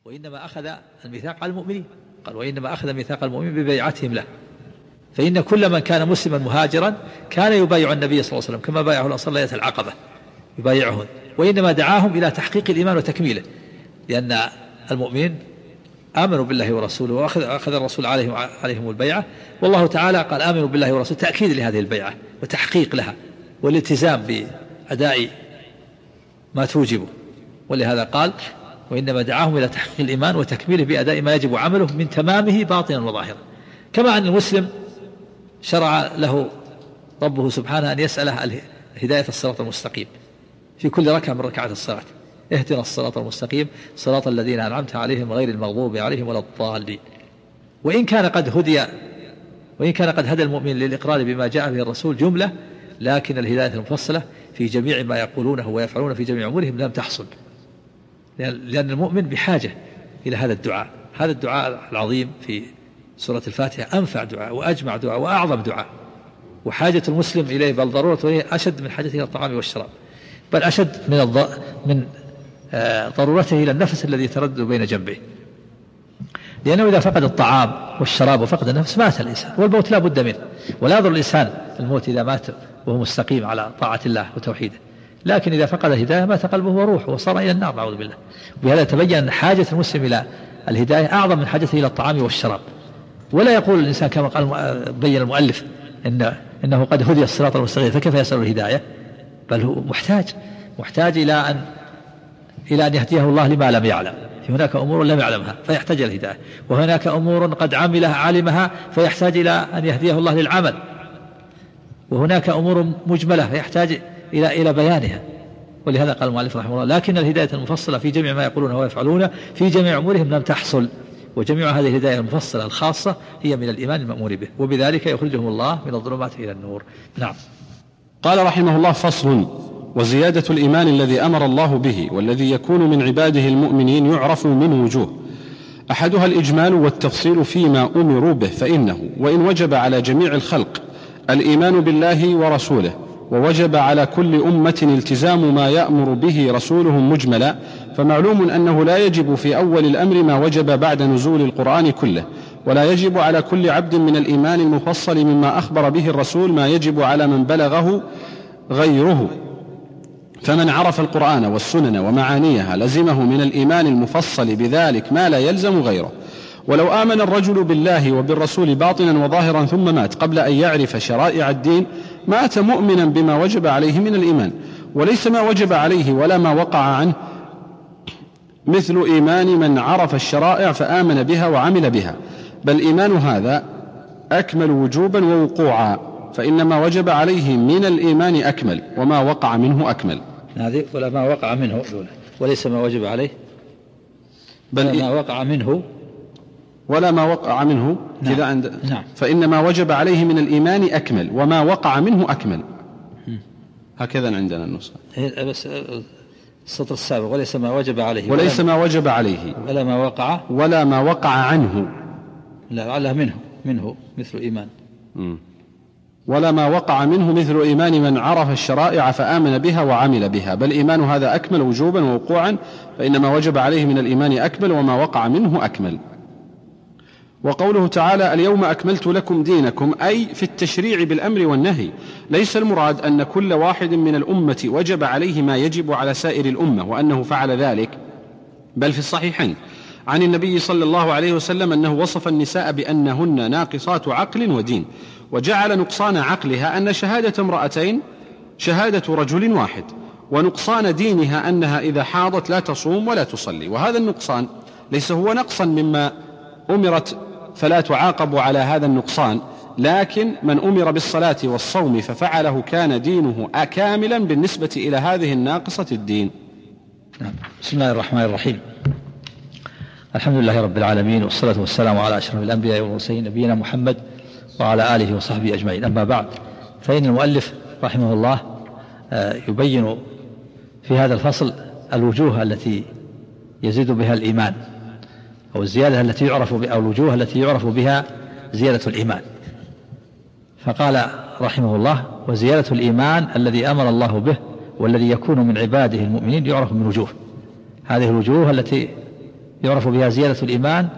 وإنما أخذ الميثاق على المؤمنين، قال وإنما أخذ ميثاق المؤمنين ببيعتهم له. فإن كل من كان مسلما مهاجرا كان يبايع النبي صلى الله عليه وسلم كما بايعه الأنصار ليلة العقبة يبايعهم، وإنما دعاهم إلى تحقيق الإيمان وتكميله، لأن المؤمنين آمنوا بالله ورسوله وأخذ الرسول عليهم البيعة، والله تعالى قال آمنوا بالله ورسوله تأكيد لهذه البيعة وتحقيق لها والالتزام بأداء ما توجبه. ولهذا قال وإنما دعاهم إلى تحقيق الإيمان وتكميله بأداء ما يجب عمله من تمامه باطنا وظاهرا. كما أن المسلم شرع له ربه سبحانه أن يسأله هداية الصراط المستقيم في كل ركعة من ركعات الصلاة، اهدنا الصراط المستقيم صراط الذين أنعمت عليهم غير المغضوب عليهم ولا الضالين. وإن كان قد هدى المؤمن للإقرار بما جاء به الرسول جملة، لكن الهداية المفصلة في جميع ما يقولونه ويفعلون في جميع أمورهم لم تحصل، لأن المؤمن بحاجة إلى هذا الدعاء العظيم في سورة الفاتحة، أنفع دعاء وأجمع دعاء وأعظم دعاء، وحاجة المسلم إليه بل ضرورته إليه أشد من حاجته إلى الطعام والشراب، بل أشد من ضرورته إلى النفس الذي يتردد بين جنبه، لأنه إذا فقد الطعام والشراب وفقد النفس مات الإنسان، والموت لا بد منه، ولا يضر الإنسان الموت إذا مات وهو مستقيم على طاعة الله وتوحيده، لكن إذا فقد الهداية مات قلبه وروحه وصار إلى النار نعوذ بالله. وبهذا تبين أن حاجة المسلم إلى الهداية أعظم من حاجته إلى الطعام والشراب. ولا يقول الإنسان كما قال بين المؤلف إنه قد هدي الصراط المستقيم فكيف يسأل الهداية، بل هو محتاج إلى أن يهديه الله لما لم يعلم. هناك أمور لم يعلمها فيحتاج إلى الهداية، وهناك أمور قد علمها فيحتاج إلى أن يهديه الله للعمل، وهناك أمور مجملة فيحتاج إلى بيانها. ولهذا قال المؤلف رحمه الله لكن الهداية المفصلة في جميع ما يقولونه ويفعلونه في جميع أمورهم لم تحصل، وجميع هذه الهداية المفصلة الخاصة هي من الإيمان المأمور به، وبذلك يخرجهم الله من الظلمات إلى النور. نعم. قال رحمه الله فصل: وزيادة الإيمان الذي أمر الله به والذي يكون من عباده المؤمنين يعرف من وجوه، أحدها الإجمال والتفصيل فيما أمروا به، فإنه وإن وجب على جميع الخلق الإيمان بالله ورسوله، ووجب على كل أمة التزام ما يأمر به رسولهم مجملا، فمعلوم أنه لا يجب في أول الأمر ما وجب بعد نزول القرآن كله، ولا يجب على كل عبد من الإيمان المفصل مما أخبر به الرسول ما يجب على من بلغه غيره. فمن عرف القرآن والسنن ومعانيها لزمه من الإيمان المفصل بذلك ما لا يلزم غيره. ولو آمن الرجل بالله وبالرسول باطنا وظاهرا ثم مات قبل أن يعرف شرائع الدين مات مؤمنا بما وجب عليه من الإيمان، وليس ما وجب عليه ولا ما وقع عنه مثل إيمان من عرف الشرائع فآمن بها وعمل بها، بل إيمان هذا أكمل وجوبا ووقوعا، فإن ما وجب عليه من الإيمان أكمل وما وقع منه أكمل. هذه ولا ما وقع منه وليس ما وجب عليه، بل ما وقع منه ولا ما وقع منه. نعم. كذا نعم. فإن ما وجب عليه من الإيمان أكمل وما وقع منه أكمل. هكذا عندنا النسخة. بس السطر السابق وليس ما وجب عليه وليس ما وجب عليه ولا ما وقع عنه، لا على منه مثل إيمان. ولا ما وقع منه مثل إيمان من عرف الشرائع فآمن بها وعمل بها، بل إيمان هذا أكمل وجوبا ووقوعا، فإن ما وجب عليه من الإيمان أكمل وما وقع منه أكمل. وقوله تعالى اليوم أكملت لكم دينكم، أي في التشريع بالأمر والنهي، ليس المراد أن كل واحد من الأمة وجب عليه ما يجب على سائر الأمة وأنه فعل ذلك، بل في الصحيحين عن النبي صلى الله عليه وسلم أنه وصف النساء بأنهن ناقصات عقل ودين، وجعل نقصان عقلها أن شهادة امرأتين شهادة رجل واحد، ونقصان دينها أنها إذا حاضت لا تصوم ولا تصلي. وهذا النقصان ليس هو نقصا مما أمرت فلا تعاقب على هذا النقصان، لكن من أمر بالصلاة والصوم ففعله كان دينه كاملا بالنسبة إلى هذه الناقصة الدين. بسم الله الرحمن الرحيم. الحمد لله رب العالمين، والصلاة والسلام على أشرف الأنبياء والمرسلين نبينا محمد وعلى آله وصحبه أجمعين. أما بعد، فإن المؤلف رحمه الله يبين في هذا الفصل الوجوه التي يزيد بها الإيمان، أو الزيادة التي يعرف بها، أو الوجوه التي يعرف بها زيادة الإيمان. فقال رحمه الله وزيادة الإيمان الذي أمر الله به والذي يكون من عباده المؤمنين يعرف من وجوه. هذه الوجوه التي يعرف بها زيادة الإيمان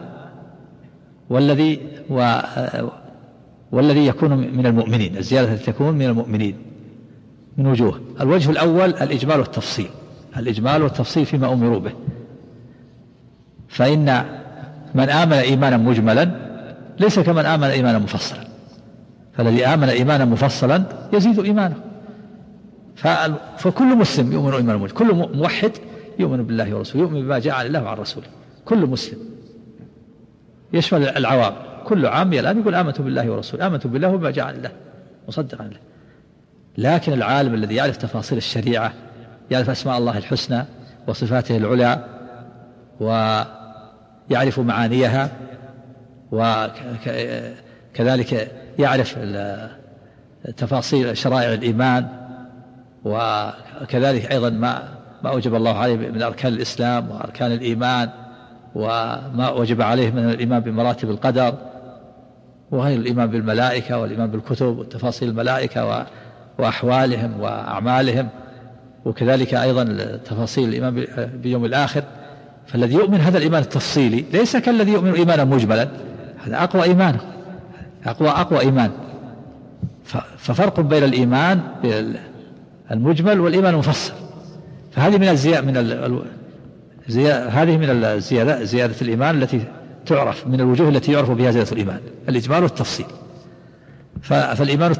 والذي يكون من المؤمنين، الزيادة التي تكون من المؤمنين من وجوه. الوجه الأول الإجمال والتفصيل، الإجمال والتفصيل فيما أمروا به. فإن من آمن إيمانا مجملا ليس كمن آمن إيمانا مفصلا، فالذي آمن إيمانا مفصلا يزيد إيمانه. فكل مسلم يؤمن إيمانا مجملا، كل موحد يؤمن بالله ورسوله، يؤمن بما جاء عن الله وعن رسوله، كل مسلم يشمل العوام. كل عامي الآن يقول آمنت بالله ورسوله، آمنت بالله وبما جاء عن الله مصدقا له. لكن العالم الذي يعرف تفاصيل الشريعة، يعرف أسماء الله الحسنى وصفاته العلى ويعرف معانيها، وكذلك يعرف تفاصيل شرائع الإيمان، وكذلك أيضا ما أوجب الله عليه من أركان الإسلام وأركان الإيمان، وما وجب عليه من الإيمان بمراتب القدر، وغير الإيمان بالملائكة والإيمان بالكتب وتفاصيل الملائكة وأحوالهم وأعمالهم، وكذلك أيضا تفاصيل الإيمان بيوم الآخر. فالذي يؤمن هذا الإيمان التفصيلي ليس كالذي يؤمن إيمانا مجملا، هذا أقوى إيمان، أقوى إيمان. ففرق بين الإيمان المجمل والإيمان المفصل. فهذه من زيادة الإيمان التي تعرف من الوجوه التي يعرف بها زيادة الإيمان، الإجمال والتفصيل. فالإيمان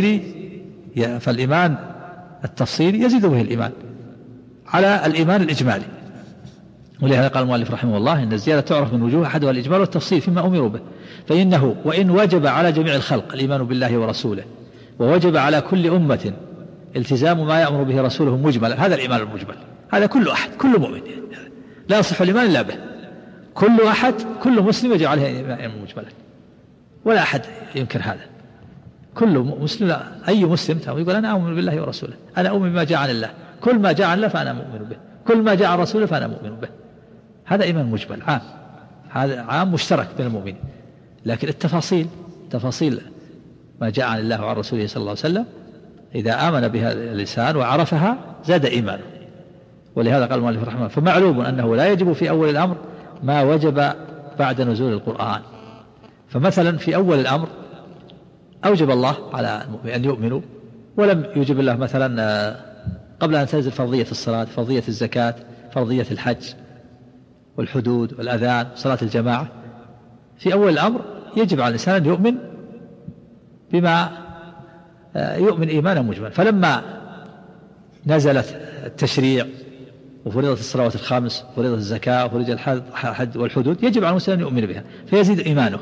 التفصيلي يزيد به الإيمان على الإيمان الإجمالي. ولهذا قال المؤلف رحمه الله إن الزيادة تعرف من وجوه، أحدها الإجمال والتفصيل فيما أمروا به. فإنه وإن وجب على جميع الخلق الإيمان بالله ورسوله، ووجب على كل أمة التزام ما يأمر به رسوله مجملا، هذا الإيمان المجمل، هذا كل أحد، كل مؤمن لا يصح الإيمان إلا به، كل أحد، كل مسلم يجب عليه إيمان مجملا، ولا أحد ينكر هذا. كل مسلم، أي مسلم يقول أنا أؤمن بالله ورسوله، أنا أؤمن بما جاء عن الله، كل ما جاء عن الله فأنا مؤمن به، كل ما جاء عن رسوله فأنا مؤمن به. هذا إيمان مجمل عام، هذا عام مشترك بين المؤمنين. لكن تفاصيل ما جاء عن الله وعن رسوله صلى الله عليه وسلم إذا آمن بها الإنسان وعرفها زاد إيمانه. ولهذا قال المؤلف رحمه الله فمعلوم أنه لا يجب في أول الأمر ما وجب بعد نزول القرآن. فمثلا في أول الأمر أوجب الله على المؤمن أن يؤمنوا، ولم يوجب الله مثلا قبل أن تنزل فرضية الصلاة، فرضية الزكاة، فرضية الحج والحدود والأذان، صلاة الجماعة. في أول الأمر يجب على الإنسان أن يؤمن بما يؤمن إيمانا مجملا. فلما نزلت التشريع وفرضت الصلوات الخمس وفرضت الزكاة وفرضت الحج والحدود يجب على المسلم أن يؤمن بها فيزيد إيمانه.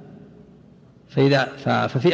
ففي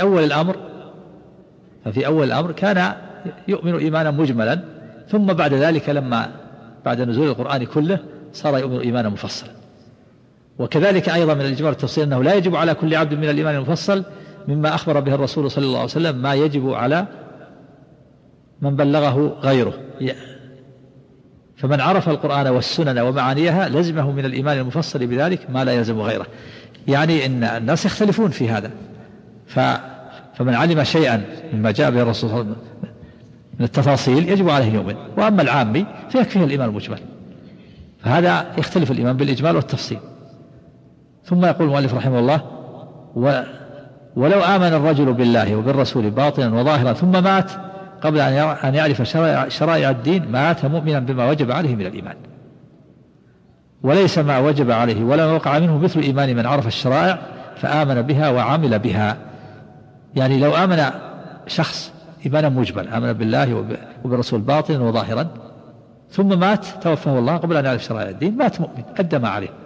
أول الأمر كان يؤمن إيمانا مجملا، ثم بعد ذلك لما بعد نزول القرآن كله صار يؤمن إيمانا مفصلا. وكذلك أيضا من الإجمال والتفصيل أنه لا يجب على كل عبد من الإيمان المفصل مما أخبر به الرسول صلى الله عليه وسلم ما يجب على من بلغه غيره. فمن عرف القرآن والسنن ومعانيها لزمه من الإيمان المفصل بذلك ما لا يلزم غيره. يعني إن الناس يختلفون في هذا، فمن علم شيئا مما جاء به الرسول صلى الله عليه وسلم من التفاصيل يجب عليه أن يؤمن، وأما العامي فيكفيه الإيمان المجمل. فهذا يختلف الإيمان بالإجمال والتفصيل. ثم يقول المؤلف رحمه الله ولو آمن الرجل بالله وبالرسول باطنا وظاهرا ثم مات قبل أن يعرف شرائع الدين مات مؤمنا بما وجب عليه من الإيمان، وليس ما وجب عليه ولا ما وقع منه مثل إيمان من عرف الشرائع فآمن بها وعمل بها. يعني لو آمن شخص إيمانا مجمل، آمن بالله وبالرسول باطنا وظاهرا، ثم مات توفاه الله قبل أن يعرف شرائع الدين، مات مؤمن أدى ما عليه.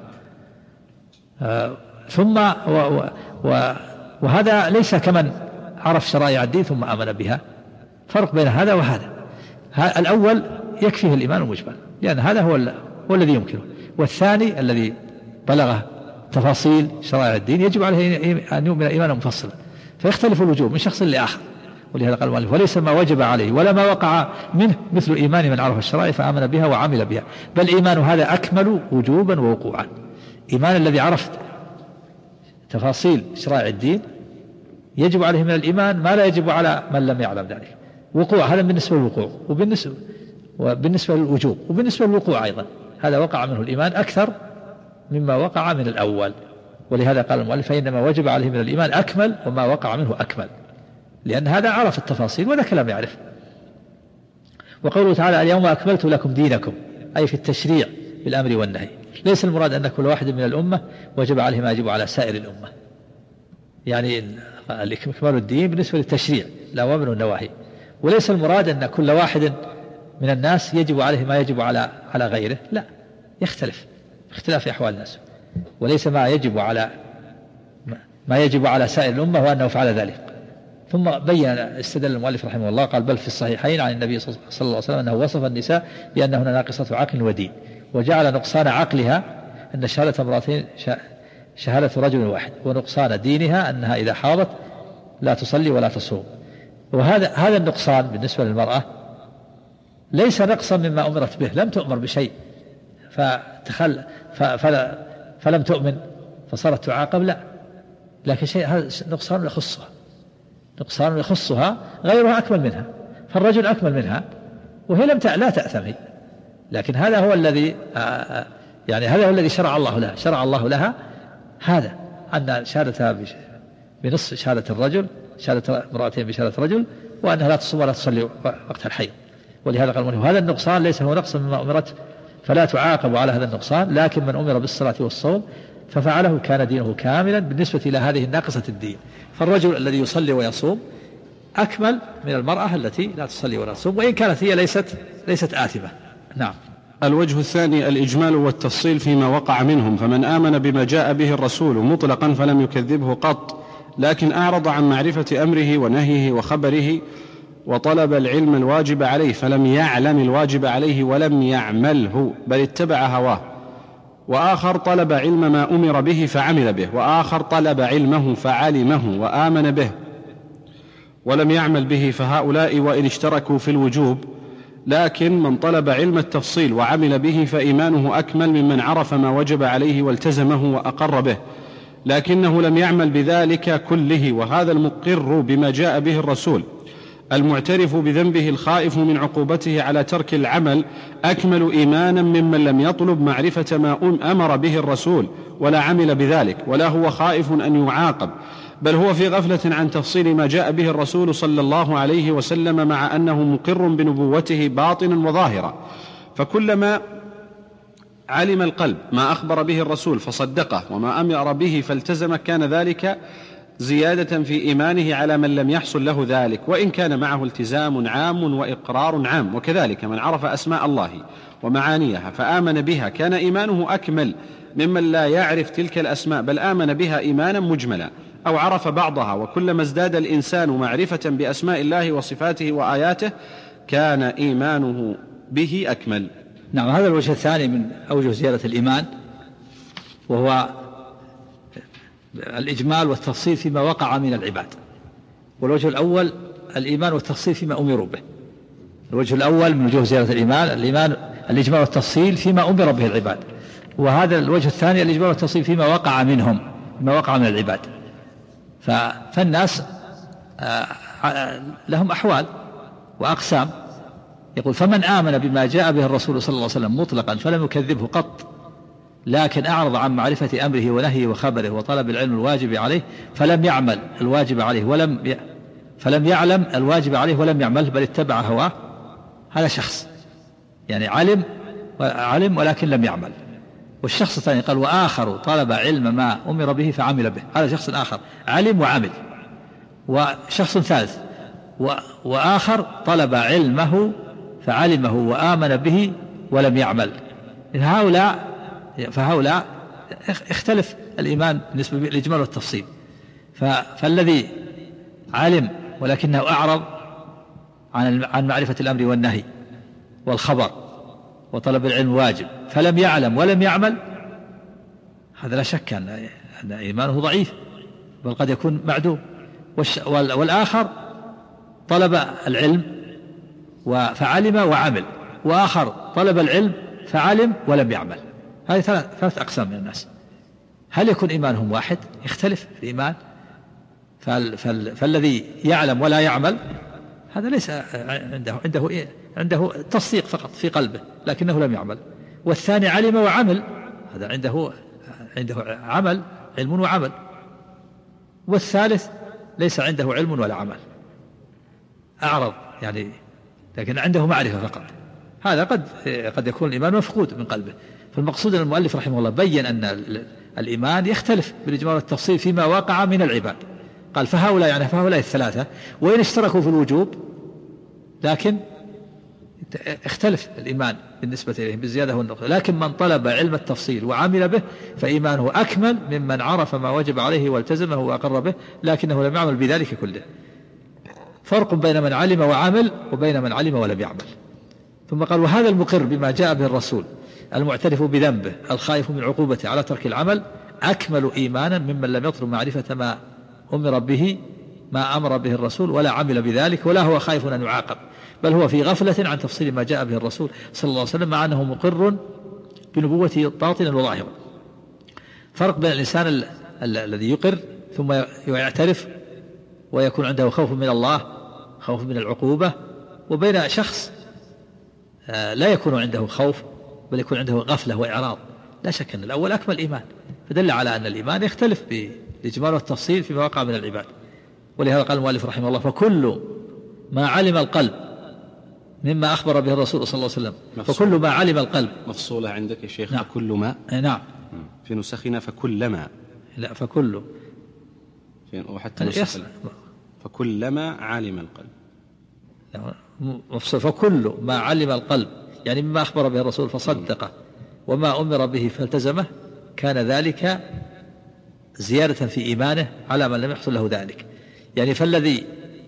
وهذا ليس كمن عرف شرائع الدين ثم آمن بها، فرق بين هذا وهذا. الأول يكفيه الإيمان المجمل لأن هذا هو الذي يمكنه، والثاني الذي بلغ تفاصيل شرائع الدين يجب عليه أن يؤمن إيمانا مفصلا، فيختلف الوجوب من شخص لآخر. ولهذا قال المؤلف وليس ما وجب عليه ولا ما وقع منه مثل إيمان من عرف الشرائع فآمن بها وعمل بها، بل إيمان هذا أكمل وجوبا ووقوعا. إيمان الذي عرف تفاصيل شرائع الدين يجب عليه من الإيمان ما لا يجب على من لم يعلم ذلك. وقوع هذا بالنسبة للوقوع، وبالنسبة للوجوب، وبالنسبة للوقوع أيضا هذا وقع منه الإيمان أكثر مما وقع من الأول. ولهذا قال المؤلف فإنما وجب عليه من الإيمان أكمل وما وقع منه أكمل، لأن هذا عرف التفاصيل وذاك لم يعرف. وقوله تعالى اليوم أكملت لكم دينكم، أي في التشريع بالأمر والنهي. ليس المراد أن كل واحد من الأمة وجب عليه ما يجب على سائر الأمة، يعني إكمال الدين بالنسبة للتشريع الأوامر والنواهي. وليس المراد أن كل واحد من الناس يجب عليه ما يجب على غيره، لا، يختلف اختلاف أحوال الناس. وليس ما يجب على سائر الأمة وأنه فعل ذلك. ثم بين استدل المؤلف رحمه الله قال بل في الصحيحين عن النبي صلى الله عليه وسلم أنه وصف النساء بأنهن ناقصة عقل ودين، وجعل نقصان عقلها أن شهادة امرأتين شهادة رجل واحد، ونقصان دينها أنها إذا حاضت لا تصلي ولا تصوم. وهذا النقصان بالنسبة للمرأة ليس نقصا مما أمرت به، لم تؤمر بشيء فلم تؤمن فصارت تعاقب، لا، لكن شيء هذا نقصان يخصها غيرها أكمل منها، فالرجل أكمل منها وهي لا تأثم هي. لكن هذا هو الذي هذا هو الذي شرع الله لها هذا، أن شهادتها بنصف شهادة الرجل، شهادة امرأتين بشهادة الرجل، وأنها لا تصوم ولا تصلي وقت الحيض. ولهذا قال هذا النقصان ليس هو نقص مما أمرت فلا تعاقب على هذا النقصان، لكن من أمر بالصلاة والصوم ففعله كان دينه كاملا بالنسبة إلى هذه الناقصة الدين. فالرجل الذي يصلي ويصوم أكمل من المرأة التي لا تصلي ولا تصوم، وإن كانت هي ليست آثمة. نعم. الوجه الثاني الإجمال والتفصيل فيما وقع منهم، فمن آمن بما جاء به الرسول مطلقا فلم يكذبه قط، لكن أعرض عن معرفة أمره ونهيه وخبره، وطلب العلم الواجب عليه فلم يعلم الواجب عليه ولم يعمله بل اتبع هواه، وآخر طلب علم ما أمر به فعمل به، وآخر طلب علمه فعلمه وآمن به ولم يعمل به، فهؤلاء وإن اشتركوا في الوجوب، لكن من طلب علم التفصيل وعمل به فإيمانه أكمل ممن عرف ما وجب عليه والتزمه وأقر به، لكنه لم يعمل بذلك كله. وهذا المقر بما جاء به الرسول المعترف بذنبه الخائف من عقوبته على ترك العمل أكمل إيمانا ممن لم يطلب معرفة ما أمر به الرسول ولا عمل بذلك، ولا هو خائف أن يعاقب، بل هو في غفلة عن تفصيل ما جاء به الرسول صلى الله عليه وسلم، مع أنه مقر بنبوته باطنا وظاهرا. فكلما علم القلب ما أخبر به الرسول فصدقه وما أمر به فالتزم كان ذلك زيادة في إيمانه على من لم يحصل له ذلك، وإن كان معه التزام عام وإقرار عام. وكذلك من عرف أسماء الله ومعانيها فآمن بها كان إيمانه أكمل ممن لا يعرف تلك الأسماء بل آمن بها إيمانا مجملا أو عرف بعضها. وكلما ازداد الإنسان معرفة بأسماء الله وصفاته وآياته كان إيمانه به أكمل. نعم. هذا الوجه الثاني من أوجه زيادة الإيمان، وهو الإجمال والتفصيل فيما وقع من العباد. والوجه الأول الإيمان والتفصيل فيما أمروا به. الوجه الأول من وجوه زيادة الإيمان الإجمال والتفصيل فيما أمر به العباد. وهذا الوجه الثاني الإجمال والتفصيل فيما وقع منهم، فيما وقع من العباد. فالناس لهم أحوال وأقسام. يقول فمن آمن بما جاء به الرسول صلى الله عليه وسلم مطلقا فلم يكذبه قط، لكن أعرض عن معرفة أمره ونهيه وخبره وطلب العلم الواجب عليه فلم يعمل الواجب عليه فلم يعلم الواجب عليه ولم يعمل بل اتبع هواه، هذا شخص يعني علم ولكن لم يعمل. والشخص الثاني قال وآخر طلب علم ما أمر به فعمل به، هذا شخص آخر علم وعمل. وشخص ثالث وآخر طلب علمه فعلمه وآمن به ولم يعمل. فهؤلاء اختلف الإيمان بالنسبة للإجمال والتفصيل. فالذي علم ولكنه أعرض عن معرفة الأمر والنهي والخبر وطلب العلم واجب فلم يعلم ولم يعمل، هذا لا شك أن إيمانه ضعيف بل قد يكون معدوم. والآخر طلب العلم فعلم وعمل، وآخر طلب العلم فعلم ولم يعمل. هذه ثلاث أقسام من الناس. هل يكون إيمانهم واحد؟ يختلف في الإيمان. فالذي يعلم ولا يعمل هذا ليس عنده تصديق فقط في قلبه لكنه لم يعمل. والثاني علم وعمل، هذا عنده عمل، علم وعمل. والثالث ليس عنده علم ولا عمل، أعرض يعني، لكن عنده معرفة فقط. هذا قد يكون الإيمان مفقود من قلبه. فالمقصود أن المؤلف رحمه الله بين أن الإيمان يختلف بالإجمال والتفصيل فيما وقع من العباد. قال فهؤلاء الثلاثة وإن اشتركوا في الوجوب لكن اختلف الإيمان بالنسبة إليهم بالزيادة والنقص. لكن من طلب علم التفصيل وعمل به فإيمانه أكمل ممن عرف ما وجب عليه والتزمه وأقر به لكنه لم يعمل بذلك كله. فرق بين من علم وعمل وبين من علم ولم يعمل. ثم قال وهذا المقر بما جاء به الرسول المعترف بذنبه الخائف من عقوبته على ترك العمل أكمل إيمانا ممن لم يطلب معرفة ما أمر به الرسول ولا عمل بذلك ولا هو خائف أن يعاقب، بل هو في غفلة عن تفصيل ما جاء به الرسول صلى الله عليه وسلم مع أنه مقر بنبوته باطنا وظاهرا. فرق بين الإنسان الذي يقر ثم يعترف ويكون عنده خوف من الله، خوف من العقوبة، وبين شخص لا يكون عنده خوف بل يكون عنده غفلة وإعراض. لا شك أن الأول أكمل إيمان، فدل على أن الإيمان يختلف بالإجمال والتفصيل فيما وقع من العباد. ولهذا قال المؤلف رحمه الله فكل ما علم القلب مما أخبر به الرسول صلى الله عليه وسلم، فكل ما علم القلب مفصولة عندك يا شيخ. نعم. فكل ما نعم في نسخنا فكلما، لا فكل وحتى نسخ فكلما علم القلب مفصول. فكل ما علم القلب يعني مما أخبر به الرسول فصدقه وما أمر به فالتزمه كان ذلك زيادة في إيمانه على من لم يحصل له ذلك. يعني فالذي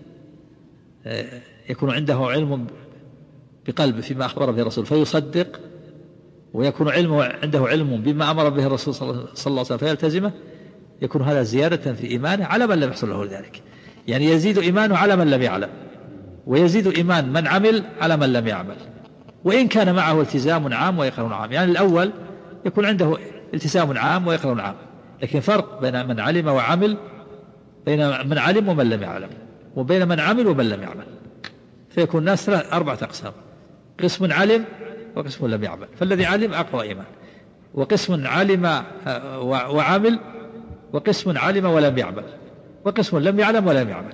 يكون عنده علم بقلبه فيما أخبر به الرسول فيصدق ويكون عنده علم بما أمر به الرسول صلى الله عليه وسلم فيلتزمه، يكون هذا زيادة في إيمانه على من لم يحصل له ذلك. يعني يزيد إيمانه على من لم يعلم، ويزيد إيمان من عمل على من لم يعمل، وإن كان معه التزام عام وإقرار عام. يعني الأول يكون عنده التزام عام وإقرار عام، لكن فرق بين من علم وعمل، بين من علم ومن لم يعلم، وبين من عمل ومن لم يعمل. فيكون الناس 4 أقسام: قسم علم وقسم لم يعمل، فالذي علم أقوى إيمان، وقسم علم وعمل، وقسم علم ولم يعمل، وقسم لم يعلم ولم يعمل.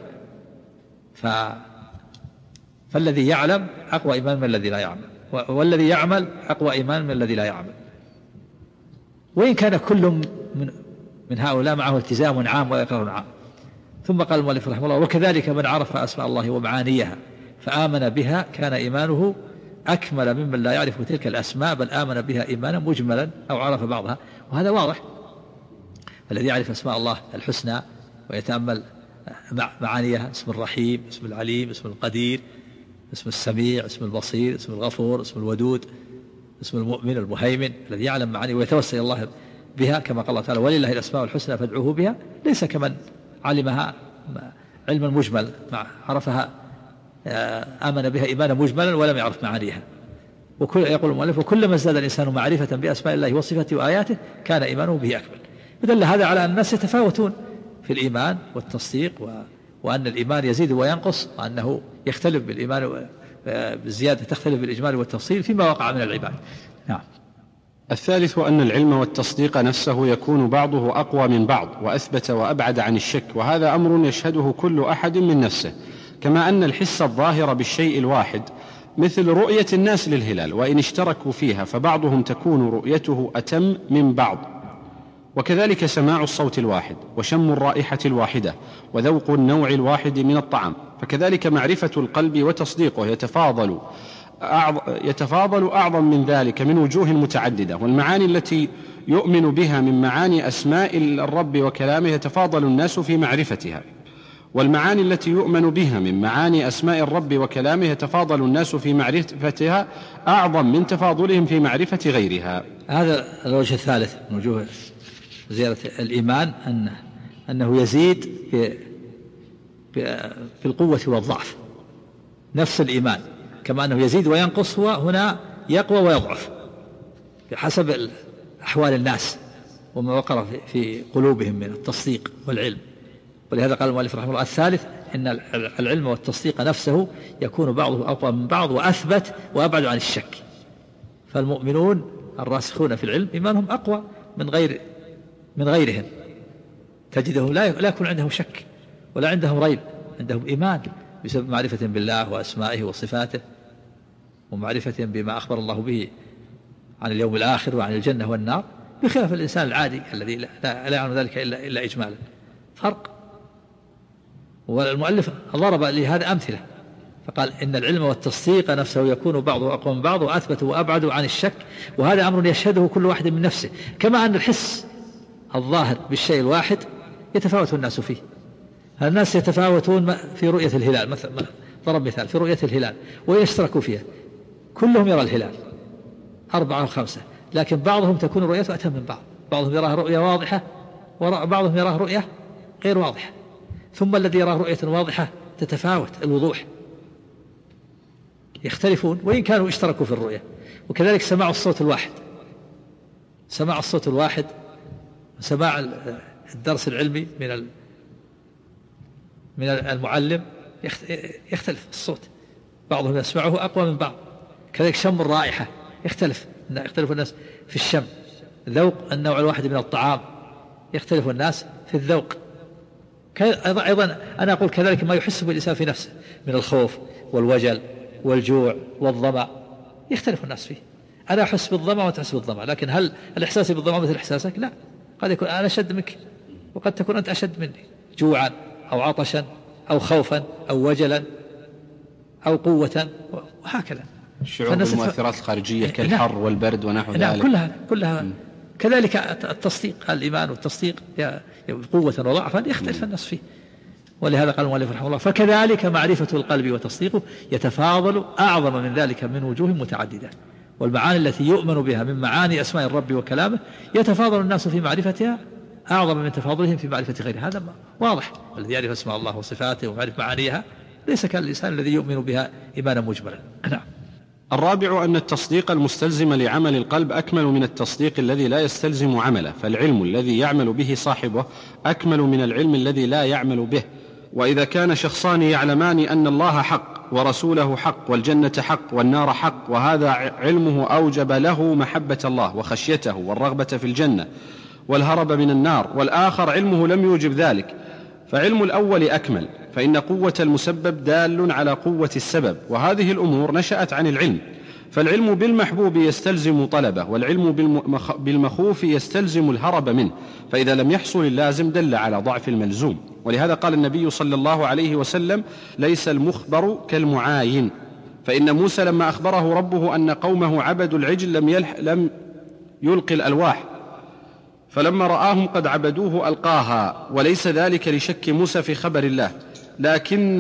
فالذي يعلم أقوى إيمان من الذي لا يعمل، والذي يعمل أقوى إيمان من الذي لا يعمل، وإن كان كل من هؤلاء معه التزام عام وإقرار عام. ثم قال المؤلف رحمه الله وكذلك من عرف أسماء الله ومعانيها فآمن بها كان إيمانه أكمل ممن لا يعرف تلك الأسماء بل آمن بها إيمانا مجملا أو عرف بعضها. وهذا واضح، الذي يعرف أسماء الله الحسنى ويتأمل معانيها: اسم الرحيم، اسم العليم، اسم القدير، اسم السميع، اسم البصير، اسم الغفور، اسم الودود، اسم المؤمن، المهيمن، الذي يعلم معانيه ويتوسل الله بها كما قال الله تعالى ولله الأسماء الحسنى فادعوه بها، ليس كمن علمها علما مجمل عرفها آمن بها إيمانا مجملا ولم يعرف معانيها. يقول المؤلف وكلما ازداد الإنسان معرفة بأسماء الله وصفاته وآياته كان إيمانه به أكمل. بدل هذا على أن الناس يتفاوتون في الإيمان والتصديق، وأن الإيمان يزيد وينقص، وأنه يختلف بالإيمان بالزيادة تختلف بالإجمال والتفصيل فيما وقع من العباد. نعم. الثالث أن العلم والتصديق نفسه يكون بعضه أقوى من بعض وأثبت وأبعد عن الشك، وهذا أمر يشهده كل أحد من نفسه، كما أن الحس الظاهر بالشيء الواحد مثل رؤية الناس للهلال وإن اشتركوا فيها فبعضهم تكون رؤيته أتم من بعض، وكذلك سماع الصوت الواحد وشم الرائحة الواحدة وذوق النوع الواحد من الطعام، فكذلك معرفة القلب وتصديقه يتفاضل أعظم من ذلك من وجوه متعددة. والمعاني التي يؤمن بها من معاني أسماء الرب وكلامه يتفاضل الناس في معرفتها، والمعاني التي يؤمن بها من معاني أسماء الرب وكلامه يتفاضل الناس في معرفتها أعظم من تفاضلهم في معرفة غيرها. هذا الوجه الثالث من وجوه زيادة الإيمان أنه يزيد في القوة والضعف، نفس الإيمان كما أنه يزيد وينقص، هو هنا يقوى ويضعف بحسب أحوال الناس وما وقر في قلوبهم من التصديق والعلم. ولهذا قال المؤلف رحمه الله الثالث إن العلم والتصديق نفسه يكون بعضه أقوى من بعض وأثبت وأبعد عن الشك. فالمؤمنون الراسخون في العلم إيمانهم أقوى من غير من غيرهم تجدهم لا يكون عندهم شك ولا عندهم ريب، عندهم إيمان بسبب معرفة بالله وأسمائه وصفاته ومعرفة بما أخبر الله به عن اليوم الآخر وعن الجنة والنار، بخلاف الإنسان العادي الذي لا يعلم ذلك إلا إجمالا. فرق. والمؤلف ضرب لهذا أمثلة فقال إن العلم والتصديق نفسه يكون بعضه أقوى من بعض وأثبت وأبعد عن الشك، وهذا أمر يشهده كل واحد من نفسه، كما أن الحس الظاهر بالشيء الواحد يتفاوت الناس فيه. الناس يتفاوتون في رؤية الهلال مثلا، ضرب مثال في رؤية الهلال ويشتركوا فيها، كلهم يرى الهلال 4 أو 5، لكن بعضهم تكون رؤيته أتم من بعض، بعضهم يراه رؤية واضحة وبعضهم يراه رؤية غير واضحة، ثم الذي يراه رؤية واضحة تتفاوت الوضوح، يختلفون وإن كانوا اشتركوا في الرؤية. وكذلك سماع الصوت الواحد، سماع الصوت الواحد وسماع الدرس العلمي من المعلم يختلف الصوت، بعضهم يسمعه أقوى من بعض. كذلك شم الرائحة يختلف الناس في الشم. ذوق النوع الواحد من الطعام يختلف الناس في الذوق. أيضا أنا أقول كذلك ما يحس بالإنسان في نفسه من الخوف والوجل والجوع والظمأ يختلف الناس فيه. أنا أحس بالظمأ وأنت تحس بالظمأ، لكن هل الإحساس بالظمأ مثل إحساسك؟ لا، قد يكون أنا أشد منك وقد تكون أنت أشد مني، جوعا أو عطشا أو خوفا أو وجلا أو قوة وهكذا. الشعور بالمؤثرات الخارجية كالحر والبرد ونحو ذلك كلها كذلك التصديق، الإيمان والتصديق قوة وضعفا يختلف الناس فيه. ولهذا قال المؤلف رحمه الله فكذلك معرفة القلب وتصديقه يتفاضل أعظم من ذلك من وجوه متعددة، والمعاني التي يؤمن بها من معاني أسماء الرب وكلامه يتفاضل الناس في معرفتها أعظم من تفاضلهم في معرفة غيرها. هذا واضح، الذي يعرف اسماء الله وصفاته ويعرف معانيها ليس كالإنسان الذي يؤمن بها إيمانا مجملا. نعم. الرابع أن التصديق المستلزم لعمل القلب أكمل من التصديق الذي لا يستلزم عمله، فالعلم الذي يعمل به صاحبه أكمل من العلم الذي لا يعمل به. وإذا كان شخصان يعلمان أن الله حق ورسوله حق والجنة حق والنار حق، وهذا علمه أوجب له محبة الله وخشيته والرغبة في الجنة والهرب من النار، والآخر علمه لم يوجب ذلك، فعلم الأول أكمل، فإن قوة المسبب دال على قوة السبب، وهذه الأمور نشأت عن العلم، فالعلم بالمحبوب يستلزم طلبه، والعلم بالمخوف يستلزم الهرب منه، فإذا لم يحصل اللازم دل على ضعف الملزوم. ولهذا قال النبي صلى الله عليه وسلم ليس المخبر كالمعاين، فإن موسى لما أخبره ربه أن قومه عبدوا العجل لم يلقي الألواح، فلما رآهم قد عبدوه ألقاها، وليس ذلك لشك موسى في خبر الله، لكن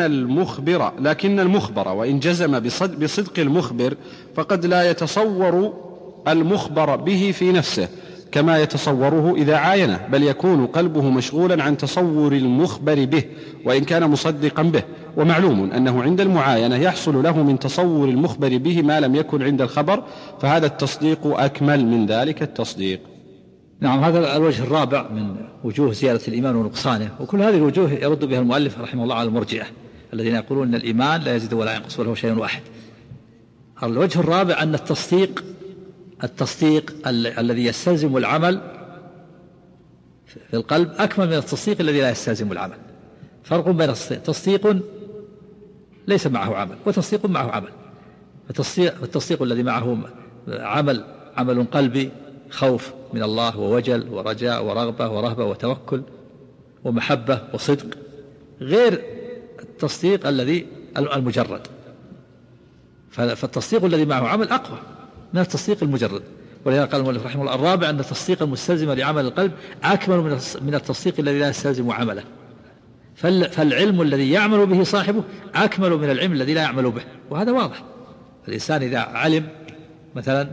المخبر وإن جزم بصدق المخبر فقد لا يتصور المخبر به في نفسه كما يتصوره إذا عاينه، بل يكون قلبه مشغولا عن تصور المخبر به وإن كان مصدقا به. ومعلوم أنه عند المعاينة يحصل له من تصور المخبر به ما لم يكن عند الخبر، فهذا التصديق أكمل من ذلك التصديق. نعم. هذا الوجه الرابع من وجوه زيادة الإيمان ونقصانه، وكل هذه الوجوه يرد بها المؤلف رحمه الله على المرجئة الذين يقولون أن الإيمان لا يزيد ولا ينقص وله شيء واحد. الوجه الرابع أن التصديق الذي يستلزم العمل في القلب أكمل من التصديق الذي لا يستلزم العمل. فرق بين تصديق ليس معه عمل وتصديق معه عمل. التصديق الذي معه عمل قلبي، خوف من الله ووجل ورجاء ورغبة ورهبة وتوكل ومحبة وصدق، غير التصديق الذي المجرد. فالتصديق الذي معه عمل أقوى من التصديق المجرد. ولهذا قال المؤلف رحمه الله الرابع أن التصديق المستلزم لعمل القلب أكمل من التصديق الذي لا يستلزم عمله، فالعلم الذي يعمل به صاحبه أكمل من العلم الذي لا يعمل به، وهذا واضح. الإنسان إذا علم مثلا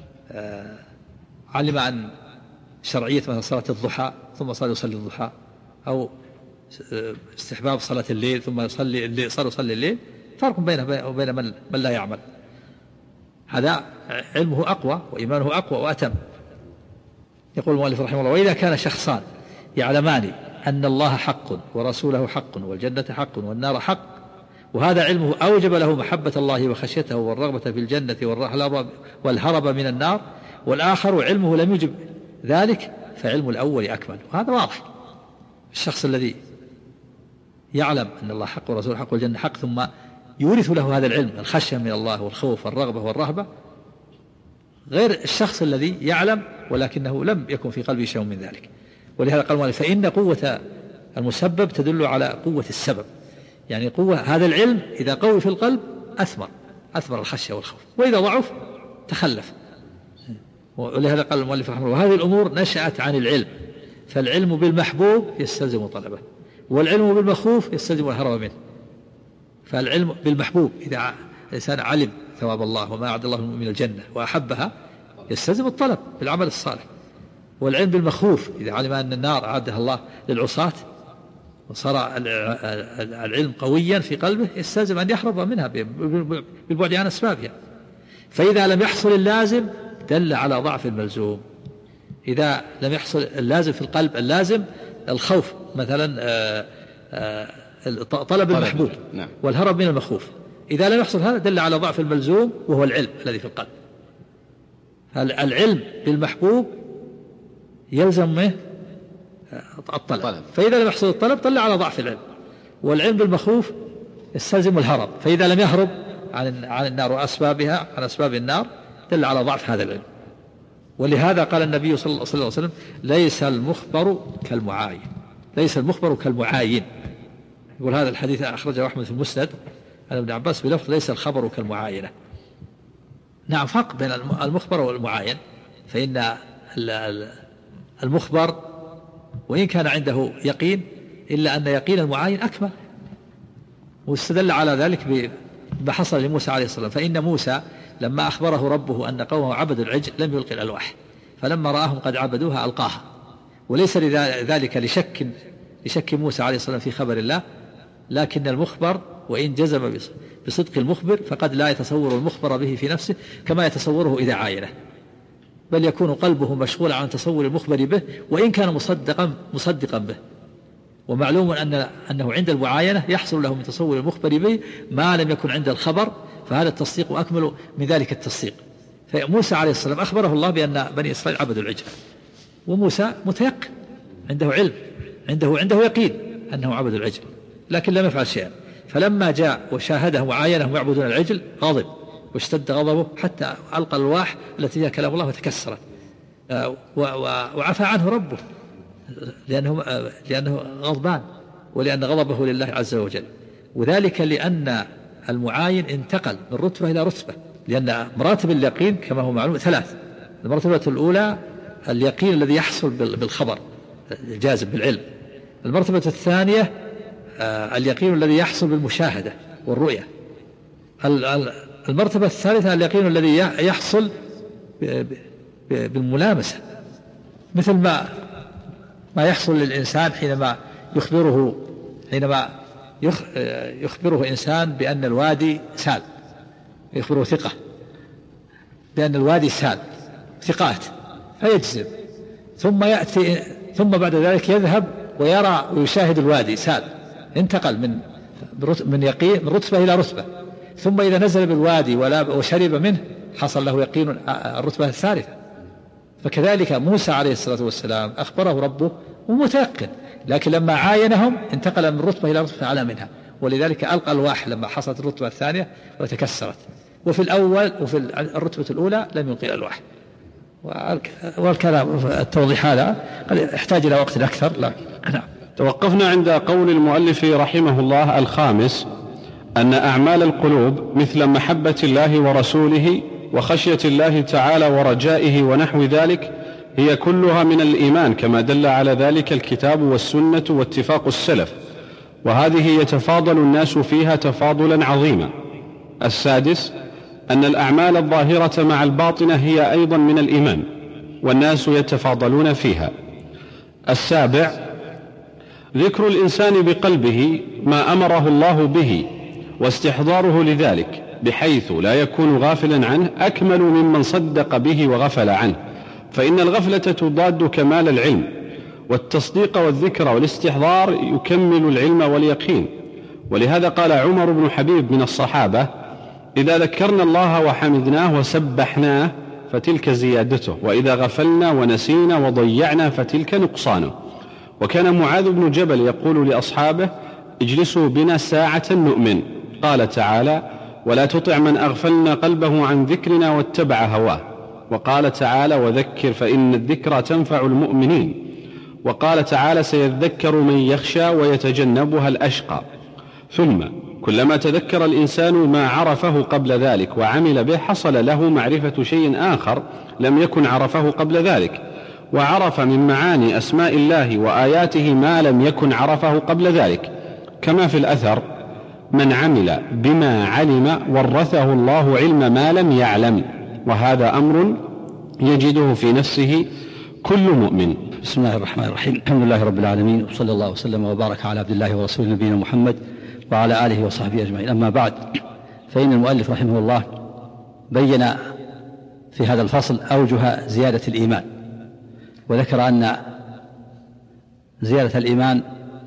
علم عن شرعية مثلا صلاة الضحى ثم يصلي الضحى، أو استحباب صلاة الليل ثم يصلي الليل، فرق بينه وبين من لا يعمل. هذا علمه أقوى وإيمانه أقوى وأتم. يقول المؤلف رحمه الله وإذا كان شخصان يعلمان أن الله حق ورسوله حق والجنة حق والنار حق، وهذا علمه أوجب له محبة الله وخشيته والرغبة في الجنة والهرب من النار، والآخر علمه لم يجب ذلك، فعلم الأول أكمل، وهذا واضح. الشخص الذي يعلم أن الله حق ورسوله حق والجنة حق ثم يورث له هذا العلم، الخشية من الله والخوف والرغبة والرهبة، غير الشخص الذي يعلم ولكنه لم يكن في قلبه شيء من ذلك. ولهذا قال فإن قوة المسبب تدل على قوة السبب، يعني قوة هذا العلم إذا قوي في القلب أثمر الخشية والخوف، وإذا ضعف تخلف. ولهذا قال المؤلف رحمه الله وهذه الأمور نشأت عن العلم، فالعلم بالمحبوب يستلزم طلبه، والعلم بالمخوف يستلزم الهرب منه. فالعلم بالمحبوب إذا الإنسان علم ثواب الله وما أعد الله من الجنة وأحبها يستلزم الطلب بالعمل الصالح. والعلم بالمخوف إذا علم أن النار أعدها الله للعصاة وصار العلم قويا في قلبه يستلزم أن يهرب منها بالبعد عن أسبابها. فإذا لم يحصل اللازم دل على ضعف الملزوم. إذا لم يحصل اللازم في القلب، اللازم الخوف مثلا طلب المحبوب والهرب من المخوف، إذا لم يحصل هذا دل على ضعف الملزوم وهو العلم الذي في القلب. العلم بالمحبوب يلزم منه الطلب، فإذا لم يحصل الطلب دل على ضعف العلم. والعلم بالمخوف يستلزم الهرب، فإذا لم يهرب عن النار وأسبابها عن أسباب النار دل على ضعف هذا العلم. ولهذا قال النبي صلى الله عليه وسلم ليس المخبر كالمعاين، ليس المخبر كالمعاين. يقول هذا الحديث أخرجه أحمد في المسند عن ابن عباس بلفظ ليس الخبر كالمعاينة. نعم، فرق بين المخبر والمعاين، فإن المخبر وإن كان عنده يقين إلا أن يقين المعاين أكمل، واستدل على ذلك بما حصل لموسى عليه السلام. فإن موسى لما أخبره ربه أن قومه عبدوا العجل لم يلقي الألواح، فلما رآهم قد عبدوها ألقاها. وليس لذلك لشك موسى عليه السلام في خبر الله، لكن المخبر وإن جزم بصدق المخبر فقد لا يتصور المخبر به في نفسه كما يتصوره إذا عاينه، بل يكون قلبه مشغول عن تصور المخبر به وإن كان مصدقا به. ومعلوم أنه عند المعاينة يحصل له من تصور المخبر به ما لم يكن عند الخبر، فهذا التصديق أكمل من ذلك التصديق. فموسى عليه السلام أخبره الله بأن بني إسرائيل عبدوا العجل، وموسى متيقن عنده علم عنده يقين أنه عبدوا العجل، لكن لم يفعل شيئا. فلما جاء وشاهدهم وعاينهم يعبدون العجل غضب واشتد غضبه حتى ألقى الألواح التي هي كلام الله وتكسرت، وعفى عنه ربه لأنه غضبان، ولأن غضبه لله عز وجل. وذلك لأن المعاين انتقل من رتبة إلى رتبة، لأن مراتب اليقين كما هو معلوم ثلاث. المرتبة الأولى اليقين الذي يحصل بالخبر الجازم بالعلم. المرتبة الثانية اليقين الذي يحصل بالمشاهدة والرؤية. المرتبة الثالثة اليقين الذي يحصل بالملامسة، مثل ما يحصل للإنسان حينما يخبره إنسان بأن الوادي سال، يخبره ثقة بأن الوادي سال ثقات فيجزم، ثم بعد ذلك يذهب ويرى ويشاهد الوادي سال، انتقل من يقين من رتبة إلى رتبة. ثم إذا نزل بالوادي وشرب منه حصل له يقين الرتبة الثالثة. فكذلك موسى عليه الصلاة والسلام أخبره ربه ومتيقن، لكن لما عاينهم انتقل من رتبة إلى رتبة أعلى منها، ولذلك ألقى الواح لما حصلت الرتبة الثانية وتكسرت. وفي الرتبة الأولى لم يلقي الألواح. والكلام التوضيح هذا قد يحتاج إلى وقت أكثر. لا نعم. توقفنا عند قول المؤلف رحمه الله الخامس: أن أعمال القلوب مثل محبة الله ورسوله وخشية الله تعالى ورجائه ونحو ذلك هي كلها من الإيمان، كما دل على ذلك الكتاب والسنة واتفاق السلف، وهذه يتفاضل الناس فيها تفاضلا عظيما. السادس: أن الأعمال الظاهرة مع الباطنة هي أيضا من الإيمان، والناس يتفاضلون فيها. السابع: ذكر الإنسان بقلبه ما أمره الله به واستحضاره لذلك بحيث لا يكون غافلا عنه أكمل ممن صدق به وغفل عنه، فإن الغفلة تضاد كمال العلم، والتصديق والذكر والاستحضار يكمل العلم واليقين. ولهذا قال عمر بن حبيب من الصحابة: إذا ذكرنا الله وحمدناه وسبحناه فتلك زيادته، وإذا غفلنا ونسينا وضيعنا فتلك نقصانه. وكان معاذ بن جبل يقول لأصحابه: اجلسوا بنا ساعة نؤمن. قال تعالى: ولا تطع من أغفلنا قلبه عن ذكرنا واتبع هواه. وقال تعالى: وذكر فإن الذكرى تنفع المؤمنين. وقال تعالى: سيذكر من يخشى ويتجنبها الأشقى. ثم كلما تذكر الإنسان ما عرفه قبل ذلك وعمل به حصل له معرفة شيء آخر لم يكن عرفه قبل ذلك، وعرف من معاني أسماء الله وآياته ما لم يكن عرفه قبل ذلك، كما في الأثر: من عمل بما علم ورثه الله علم ما لم يعلم. وهذا أمر يجده في نفسه كل مؤمن. بسم الله الرحمن الرحيم. الحمد لله رب العالمين، وصلى الله وسلم وبارك على عبد الله ورسوله نبينا محمد وعلى آله وصحبه أجمعين. أما بعد، فإن المؤلف رحمه الله بين في هذا الفصل أوجه زيادة الإيمان، وذكر أن زيادة الإيمان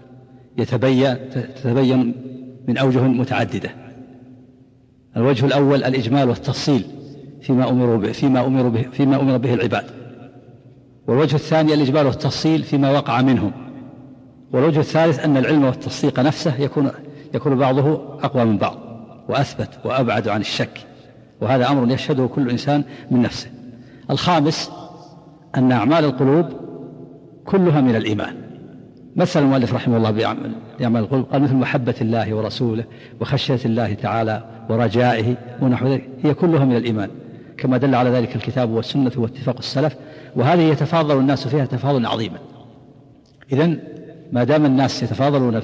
تتبين من أوجه متعددة. الوجه الأول الإجمال والتفصيل فيما أمر به العباد، والوجه الثاني الإجمال والتفصيل فيما وقع منهم، والوجه الثالث أن العلم والتصديق نفسه يكون بعضه أقوى من بعض وأثبت وأبعد عن الشك، وهذا أمر يشهده كل إنسان من نفسه. الخامس أن أعمال القلوب كلها من الإيمان. مثل المؤلف رحمه الله بأعمال القلوب، قال: مثل محبة الله ورسوله وخشية الله تعالى ورجائه ونحو ذلك، هي كلها من الإيمان، كما دل على ذلك الكتاب والسنة واتفاق السلف، وهذه يتفاضل الناس فيها تفاضلا عظيما. إذن ما دام الناس يتفاضلون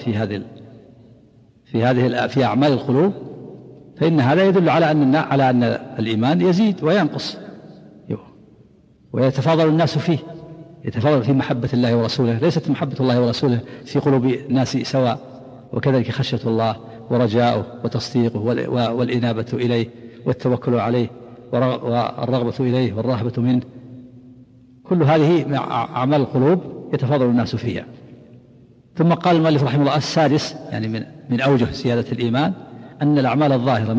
في أعمال القلوب، فإن هذا يدل على أن الإيمان يزيد وينقص، ويتفاضل الناس فيه، يتفاضل في محبة الله ورسوله. ليست محبة الله ورسوله في قلوب الناس سواء، وكذلك خشية الله ورجاؤه وتصديقه والإنابة إليه والتوكل عليه والرغبة إليه والرهبة منه، كل هذه أعمال القلوب يتفاضل الناس فيها. ثم قال المؤلف رحمه الله: السادس، يعني من أوجه زيادة الإيمان، أن الأعمال الظاهرة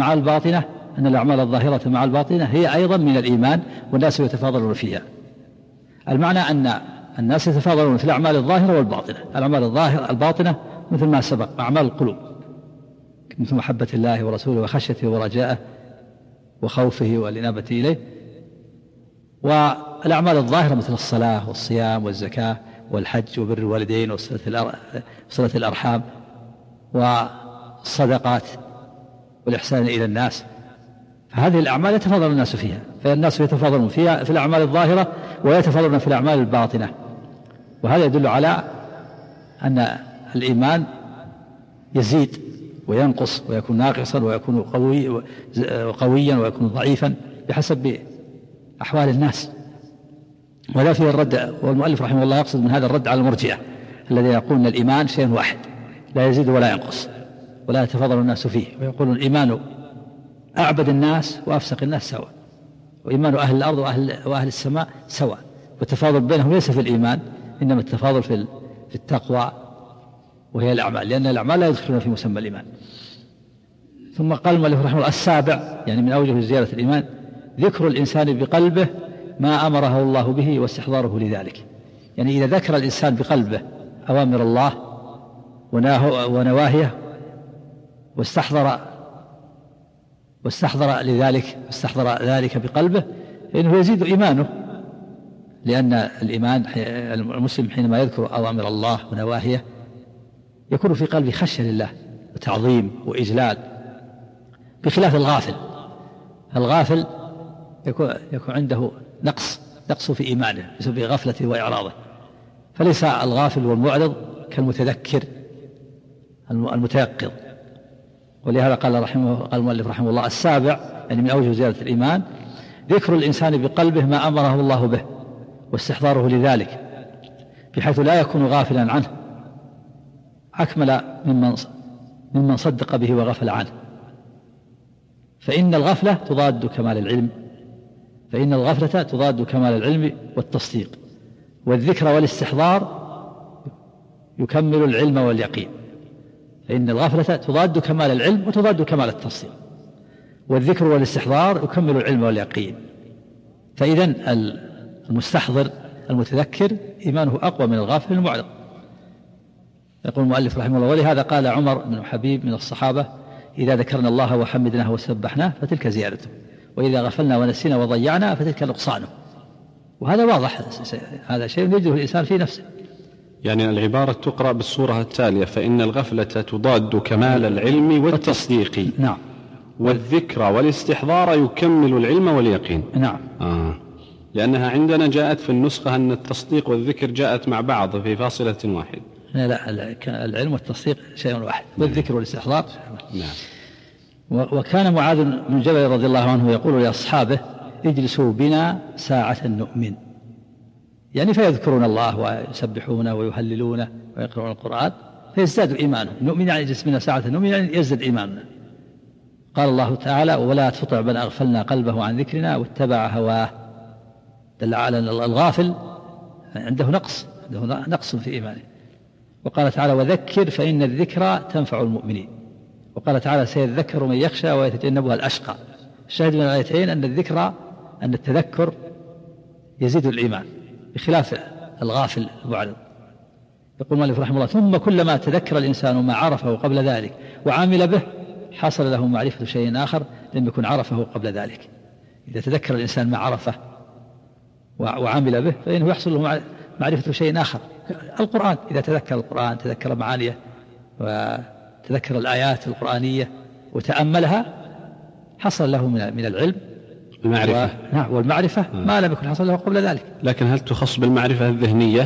مع الباطنة هي أيضا من الإيمان، والناس يتفاضلون فيها. المعنى أن الناس يتفاضلون في الأعمال الظاهرة والباطنة. الأعمال الباطنة مثل ما سبق، أعمال القلوب، مثل محبة الله ورسوله وخشيته ورجاءه وخوفه والإنابة إليه. والأعمال الظاهرة مثل الصلاة والصيام والزكاة والحج وبر الوالدين وصلة الأرحام والصدقات والإحسان إلى الناس، فهذه الأعمال يتفاضل الناس فيها، فالناس يتفاضلون فيها في الأعمال الظاهرة ويتفاضلون في الأعمال الباطنة. وهذا يدل على أن الإيمان يزيد وينقص، ويكون ناقصا ويكون قويا ويكون ضعيفا بحسب أحوال الناس. ولا فيه الرد، والمؤلف رحمه الله يقصد من هذا الرد على المرجئة الذي يقول أن الإيمان شيء واحد لا يزيد ولا ينقص ولا يتفاضل الناس فيه، ويقولون الإيمان أعبد الناس وأفسق الناس سواء، وإيمان أهل الأرض وأهل السماء سواء، والتفاضل بينهم ليس في الإيمان، إنما التفاضل في التقوى وهي الأعمال، لأن الأعمال لا يدخلون في مسمى الإيمان. ثم قال المؤلف رحمه الله: السابع، يعني من أوجه زيادة الإيمان، ذكر الإنسان بقلبه ما أمره الله به واستحضاره لذلك. يعني إذا ذكر الإنسان بقلبه أوامر الله ونواهيه واستحضر ذلك بقلبه، فإنه يزيد إيمانه، لأن الإيمان المسلم حينما يذكر أوامر الله ونواهيه يكون في قلبه خشية لله وتعظيم وإجلال، بخلاف الغافل يكون عنده نقص في إيمانه بسبب غفلته وإعراضه. فليس الغافل والمعرض كالمتذكر المتيقظ. ولهذا قال المؤلف رحمه الله: السابع، يعني من أوجه زيادة الإيمان، ذكر الإنسان بقلبه ما أمره الله به واستحضاره لذلك، بحيث لا يكون غافلا عنه أكمل ممن صدق به وغفل عنه. فإن الغفلة تضاد كمال العلم والتصديق، والذكر والاستحضار يكمل العلم واليقين. فإن الغفلة تضاد كمال العلم وتضاد كمال التصديق، والذكر والاستحضار يكمل العلم واليقين. فإذا المستحضر المتذكر إيمانه أقوى من الغافل المعرض. يقول المؤلف رحمه الله: ولهذا قال عمر بن حبيب من الصحابة: إذا ذكرنا الله وحمدناه وسبحناه فتلك زيادته، وإذا غفلنا ونسينا وضيعنا فتلك نقصانه. وهذا واضح، هذا شيء يجده الإنسان في نفسه. يعني العبارة تقرأ بالصورة التالية: فإن الغفلة تضاد كمال العلم والتصديق. نعم. والذكر والاستحضار يكمل العلم واليقين. نعم. لأنها عندنا جاءت في النسخة أن التصديق والذكر جاءت مع بعض في فاصلة واحد. لا، العلم والتصديق شيء واحد، والذكر والاستحضار. نعم. وكان معاذ بن جبل رضي الله عنه يقول لأصحابه: اجلسوا بنا ساعة نؤمن، يعني فيذكرون الله ويسبحونه ويهللونه ويقرؤون القرآن فيزداد إيمانهم. نؤمن يعني اجلس بنا ساعة نؤمن يعني يزداد إيماننا. قال الله تعالى: ولا تطع من أغفلنا قلبه عن ذكرنا واتبع هواه. دل على الغافل عنده نقص في إيمانه. وقال تعالى: وذكر فإن الذكرى تنفع المؤمنين. وقال تعالى: سيذكر من يخشى ويتجنبها الأشقى. الشاهد من الآيتين أن التذكر يزيد الإيمان بخلاف الغافل المعرض. يقول المؤلف رحمه الله: ثم كلما تذكر الإنسان ما عرفه قبل ذلك وعمل به حصل له معرفة شيء آخر لم يكن عرفه قبل ذلك. إذا تذكر الإنسان ما عرفه وعمل به فإنه يحصل له معرفة شيء آخر. القرآن، إذا تذكر القرآن تذكر معانيه وتذكر الآيات القرآنية وتأملها حصل له من العلم المعرفة والمعرفة ما لم يكن حصل له قبل ذلك. لكن هل تخص بالمعرفة الذهنية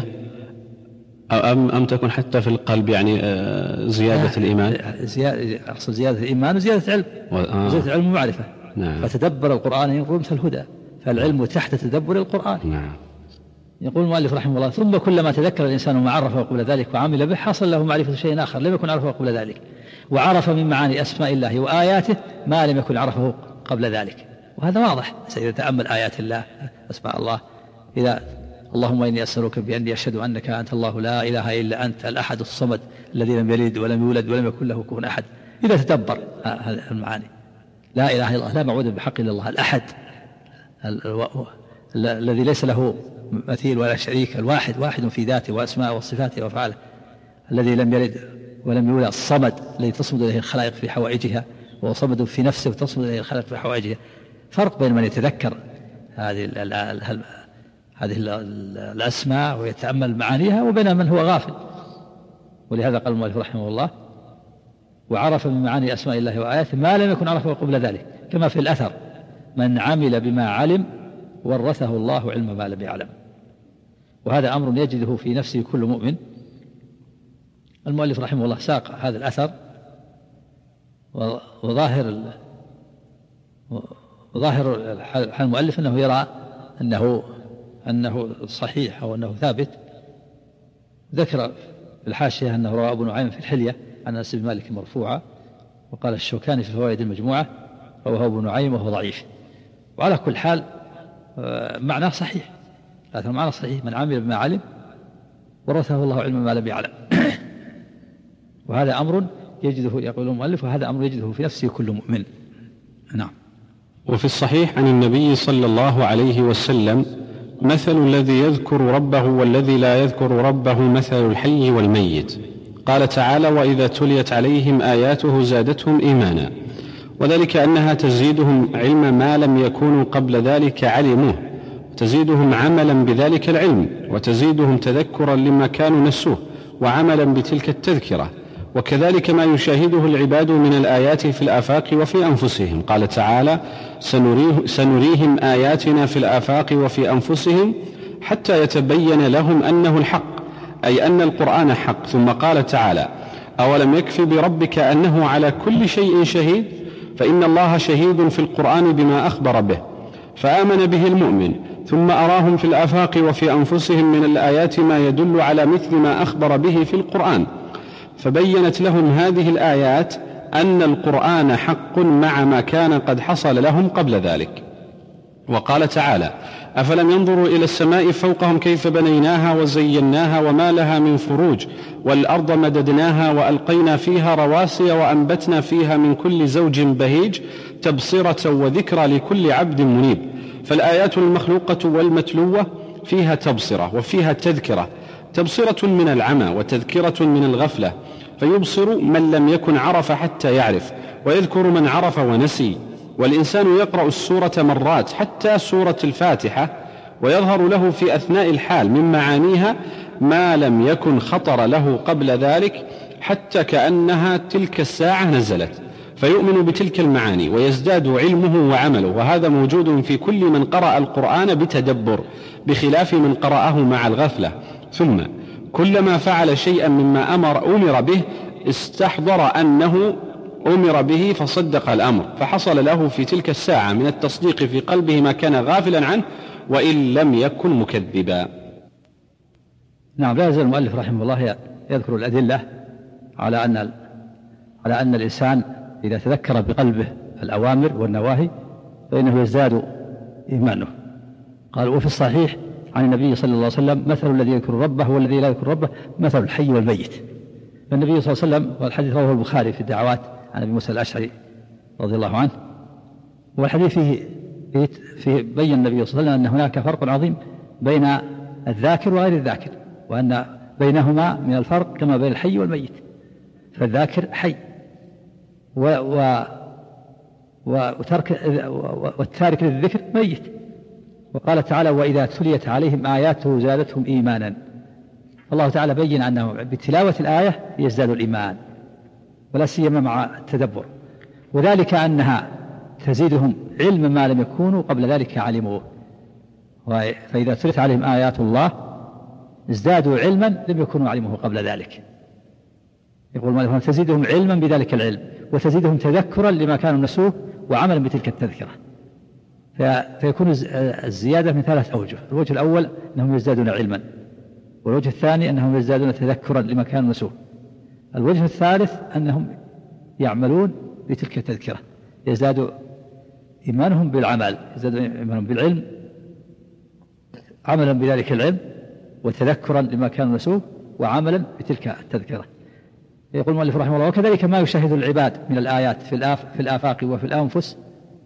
أم تكون حتى في القلب، يعني زيادة الإيمان؟ أقصد زيادة الإيمان وزيادة العلم، وزيادة العلم ومعرفة. نعم. فتدبر القرآن ينظر مثل الهدى، فالعلم تحت تدبر القرآن. نعم. يقول المؤلف رحمه الله: ثم كلما تذكر الإنسان ما عرفه قبل ذلك وعمل به حصل له معرفة شيء آخر لم يكن عرفه قبل ذلك، وعرف من معاني أسماء الله وآياته ما لم يكن عرفه قبل ذلك. وهذا واضح، إذا تأمل آيات الله أسماء الله، إذا اللهم إني أسألك بأني أشهد أنك أنت الله لا إله إلا أنت الأحد الصمد الذي لم يلد ولم يولد ولم يكن له كفوا أحد. إذا تدبر المعاني لا إله إلا الله، لا معبود بحق إلا الله، الأحد الذي ليس له مثيل ولا شريك، الواحد، واحد في ذاته وأسماءه وصفاته وأفعاله، الذي لم يلد ولم يولد، الصمد الذي تصمد إليه الخلائق في حوائجها، وهو صمد في نفسه وتصمد إليه الخلائق في حوائجها. فرق بين من يتذكر هذه الأسماء ويتأمل معانيها وبين من هو غافل. ولهذا قال المؤلف رحمه الله: وعرف من معاني أسماء الله وآياته ما لم يكن عرفه قبل ذلك، كما في الأثر: من عمل بما علم ورثه الله علم ما لم يعلم. وهذا أمر يجده في نفسه كل مؤمن. المؤلف رحمه الله ساق هذا الأثر، وظاهر حال المؤلف أنه يرى أنه صحيح أو أنه ثابت. ذكر في الحاشية أنه رواه أبو نعيم في الحلية عن أنس بن مالك مرفوعا، وقال الشوكاني في الفوائد المجموعة رواه أبو نعيم وهو ضعيف. وعلى كل حال معناه صحيح، هذا معنى صحيح: من عمل بما علم ورثه الله علم ما لم يعلم. وهذا أمر يجده، يقول المؤلف، وهذا أمر يجده في نفسه كل مؤمن. نعم. وفي الصحيح عن النبي صلى الله عليه وسلم: مثل الذي يذكر ربه والذي لا يذكر ربه مثل الحي والميت. قال تعالى: وإذا تليت عليهم آياته زادتهم إيمانا. وذلك أنها تزيدهم علم ما لم يكونوا قبل ذلك علموه، تزيدهم عملا بذلك العلم، وتزيدهم تذكرا لما كانوا نسوه وعملا بتلك التذكرة. وكذلك ما يشاهده العباد من الآيات في الآفاق وفي أنفسهم. قال تعالى: سنريهم آياتنا في الآفاق وفي أنفسهم حتى يتبين لهم أنه الحق، أي أن القرآن حق. ثم قال تعالى: أولم يكف بربك أنه على كل شيء شهيد؟ فإن الله شهيد في القرآن بما أخبر به، فآمن به المؤمن. ثم أراهم في الآفاق وفي أنفسهم من الآيات ما يدل على مثل ما أخبر به في القرآن، فبينت لهم هذه الآيات أن القرآن حق مع ما كان قد حصل لهم قبل ذلك. وقال تعالى: أفلم ينظروا إلى السماء فوقهم كيف بنيناها وزيناها وما لها من فروج والأرض مددناها وألقينا فيها رواسي وأنبتنا فيها من كل زوج بهيج تبصرة وذكرى لكل عبد منيب. فالآيات المخلوقة والمتلوة فيها تبصرة وفيها تذكرة، تبصرة من العمى وتذكرة من الغفلة، فيبصر من لم يكن عرف حتى يعرف، ويذكر من عرف ونسي. والإنسان يقرأ السورة مرات حتى سورة الفاتحة، ويظهر له في أثناء الحال من معانيها ما لم يكن خطر له قبل ذلك، حتى كأنها تلك الساعة نزلت، فيؤمن بتلك المعاني ويزداد علمه وعمله. وهذا موجود في كل من قرأ القرآن بتدبر، بخلاف من قرأه مع الغفلة. ثم كلما فعل شيئا مما أمر به استحضر أنه أمر به فصدق الأمر، فحصل له في تلك الساعة من التصديق في قلبه ما كان غافلا عنه وإن لم يكن مكذبا. نعم. لا يزال المؤلف رحمه الله يذكر الأدلة على أن الإنسان إذا تذكر بقلبه الأوامر والنواهي فإنه يزداد إيمانه. قال: وفي الصحيح عن النبي صلى الله عليه وسلم: مثل الذي يذكر ربه والذي لا يذكر ربه مثل الحي والميت. فالنبي صلى الله عليه وسلم، والحديث رواه البخاري في الدعوات عن أبي موسى الأشعري رضي الله عنه، والحديث فيه بين النبي صلى الله عليه وسلم أن هناك فرق عظيم بين الذاكر وغير الذاكر، وأن بينهما من الفرق كما بين الحي والميت. فالذاكر حي والتارك للذكر ميت. وقال تعالى: وإذا تليت عليهم آياته زادتهم إيمانا. الله تعالى بين أنه بتلاوة الآية يزداد الإيمان، ولا سيما مع التدبر، وذلك أنها تزيدهم علما ما لم يكونوا قبل ذلك علموه. فإذا تليت عليهم آيات الله ازدادوا علما لم يكونوا علموه قبل ذلك. يقول مالك: تزيدهم علما بذلك العلم، وتزيدهم تذكرا لما كانوا نسوه وعملا بتلك التذكرة. فيكون الزيادة من 3 أوجه: الوجه الأول أنهم يزدادون علما، والوجه الثاني أنهم يزدادون تذكرا لما كانوا نسوه، الوجه الثالث أنهم يعملون بتلك التذكرة، يزداد إيمانهم بالعمل، يزداد إيمانهم بالعلم عملا بذلك العلم، وتذكرا لما كانوا نسوه وعملا بتلك التذكرة. يقول المؤلف رحمه الله: وكذلك ما يشاهد العباد من الآيات في الآفاق وفي الأنفس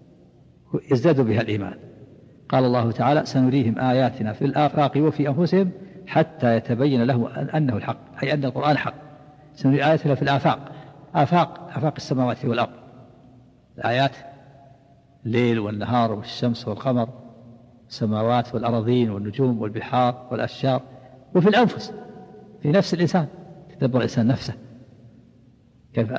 يزداد بها الإيمان. قال الله تعالى: سنريهم آياتنا في الآفاق وفي أنفسهم حتى يتبين له أنه الحق، أي أن القرآن حق. سنري آياتنا في الآفاق، آفاق السماوات والأرض، الآيات الليل والنهار والشمس والقمر، السماوات والأراضين والنجوم والبحار والأشجار. وفي الأنفس، في نفس الإنسان، تدبر الإنسان نفسه كيف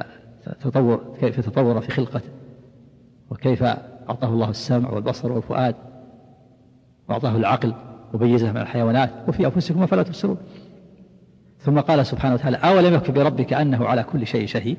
تطور في خلقته، وكيف أعطاه الله السمع والبصر والفؤاد، وأعطاه العقل وميزه من الحيوانات. وفي أنفسكم فلا تبصرون. ثم قال سبحانه وتعالى: أولم يكن بربك أنه على كل شيء شهيد.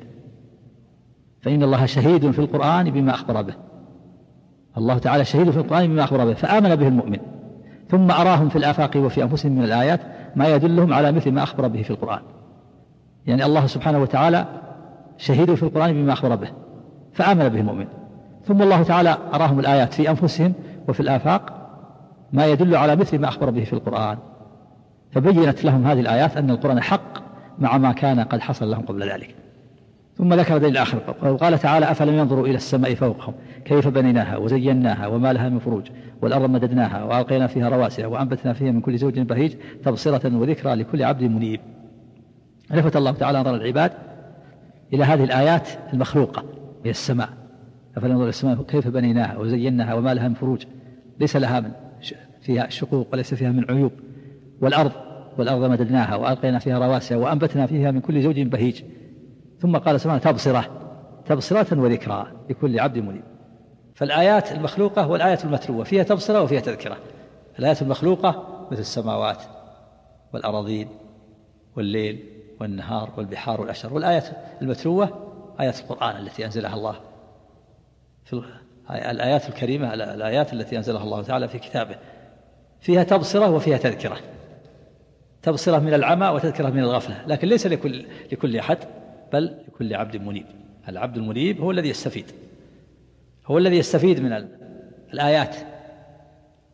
فإن الله شهيد في القرآن بما أخبر به. الله تعالى شهيد في القرآن بما أخبر به، فآمن به المؤمن، ثم أراهم في الآفاق وفي أنفسهم من الآيات ما يدلهم على مثل ما أخبر به في القرآن. يعني الله سبحانه وتعالى شهيد في القرآن بما أخبر به، فآمن به المؤمن، ثم الله تعالى أراهم الآيات في أنفسهم وفي الآفاق ما يدل على مثل ما أخبر به في القرآن، فبينت لهم هذه الآيات أن القرآن حق مع ما كان قد حصل لهم قبل ذلك. ثم ذكر دليل آخر، وقال تعالى: أفلم ينظروا إلى السماء فوقهم كيف بنيناها وزيناها وما لها من فروج والأرض مددناها وألقينا فيها رواسي وأنبتنا فيها من كل زوج بهيج تبصرة وذكرى لكل عبد منيب. لفت الله تعالى نظر العباد إلى هذه الآيات المخلوقة من السماء. أفلم ينظروا إلى السماء كيف بنيناها وزيناها وما لها من فروج، ليس لها فيها شقوق وليس فيها من عيوب. والأرض مددناها وألقينا فيها رواسي وأنبتنا فيها من كل زوج بهيج. ثم قال سبحانه: تبصرة وذكرى لكل عبد منيب. فالآيات المخلوقة والآيات المتلوة فيها تبصرة وفيها تذكرة. الآيات المخلوقة مثل السماوات والأراضين والليل والنهار والبحار والأشجار، والآيات المتلوة آيات القرآن التي أنزلها الله، في الآيات الكريمة، الآيات التي أنزلها الله تعالى في كتابه، فيها تبصرة وفيها تذكرة. تبصرة من العمى وتذكرة من الغفلة، لكن ليس لكل أحد، بل لكل عبد منيب. العبد المنيب هو الذي يستفيد من الآيات،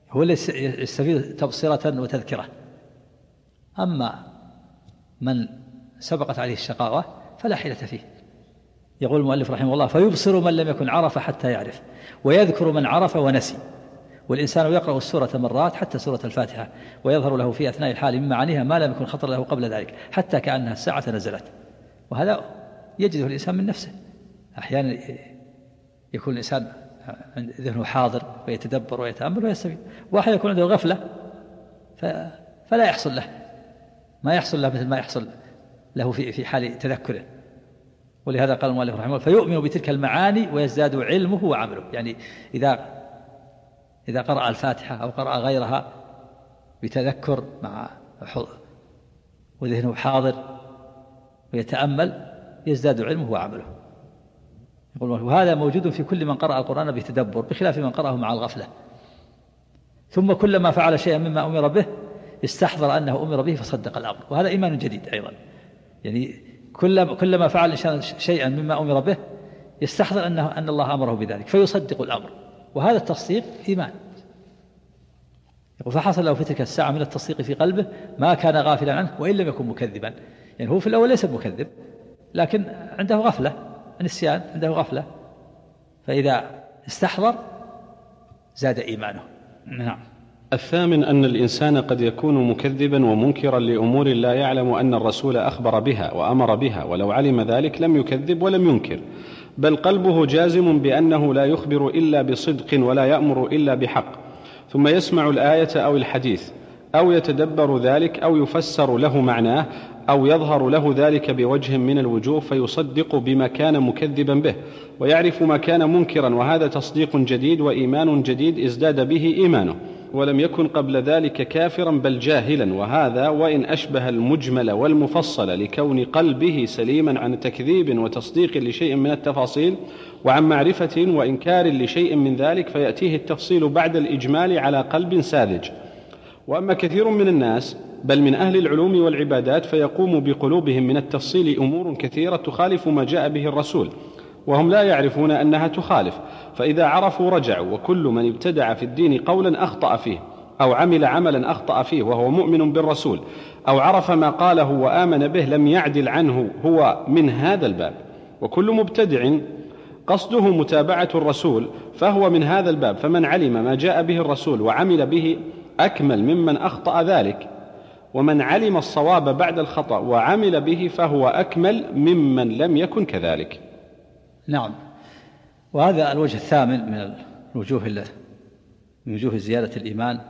هو اللي يستفيد تبصرة وتذكرة. أما من سبقت عليه الشقاوة فلا حيلة فيه. يقول المؤلف رحمه الله: فيبصر من لم يكن عرف حتى يعرف، ويذكر من عرف ونسي. والإنسان يقرأ السورة مرات حتى سورة الفاتحة، ويظهر له في أثناء الحال من معانيها ما لم يكن خطر له قبل ذلك، حتى كأنها الساعة نزلت. وهذا يجده الإنسان من نفسه. أحيانا يكون الإنسان ذهنه حاضر ويتدبر ويتأمل ويستفيد، وأحيانا يكون عنده غفلة فلا يحصل له ما يحصل له مثل ما يحصل له في حال تذكره. ولهذا قال المؤلف رحمه الله: فيؤمن بتلك المعاني ويزداد علمه وعمله. يعني إذا قرأ الفاتحة أو قرأ غيرها بتذكر مع وذهنه حاضر ويتأمل يزداد علمه وعمله. يقول: وهذا موجود في كل من قرأ القرآن بتدبر، بخلاف من قرأه مع الغفلة. ثم كلما فعل شيئا مما أمر به استحضر أنه أمر به فصدق الأمر. وهذا إيمان جديد أيضا. يعني كلما فعل الإنسان شيئا مما أمر به يستحضر أن الله أمره بذلك فيصدق الأمر، وهذا التصديق إيمان. فحصل له في تلك الساعة من التصديق في قلبه ما كان غافلا عنه وإن لم يكن مكذبا. يعني هو في الأول ليس مكذب، لكن عنده غفلة، نسيان، عنده غفلة، فإذا استحضر زاد إيمانه. نعم. الثامن أن الإنسان قد يكون مكذبا ومنكرا لأمور لا يعلم أن الرسول أخبر بها وأمر بها، ولو علم ذلك لم يكذب ولم ينكر، بل قلبه جازم بأنه لا يخبر إلا بصدق ولا يأمر إلا بحق، ثم يسمع الآية أو الحديث أو يتدبر ذلك أو يفسر له معناه أو يظهر له ذلك بوجه من الوجوه فيصدق بما كان مكذبا به ويعرف ما كان منكرا، وهذا تصديق جديد وإيمان جديد ازداد به إيمانه، ولم يكن قبل ذلك كافرا بل جاهلا. وهذا وإن أشبه المجمل والمفصل لكون قلبه سليما عن تكذيب وتصديق لشيء من التفاصيل وعن معرفة وإنكار لشيء من ذلك، فيأتيه التفصيل بعد الإجمال على قلب ساذج. وأما كثير من الناس بل من أهل العلوم والعبادات فيقوم بقلوبهم من التفصيل أمور كثيرة تخالف ما جاء به الرسول، وهم لا يعرفون أنها تخالف، فإذا عرفوا رجعوا. وكل من ابتدع في الدين قولا أخطأ فيه أو عمل عملا أخطأ فيه وهو مؤمن بالرسول أو عرف ما قاله وآمن به لم يعدل عنه هو من هذا الباب. وكل مبتدع قصده متابعة الرسول فهو من هذا الباب، فمن علم ما جاء به الرسول وعمل به أكمل ممن أخطأ ذلك، ومن علم الصواب بعد الخطأ وعمل به فهو أكمل ممن لم يكن كذلك. نعم. وهذا الوجه الثامن من وجوه زيادة الإيمان،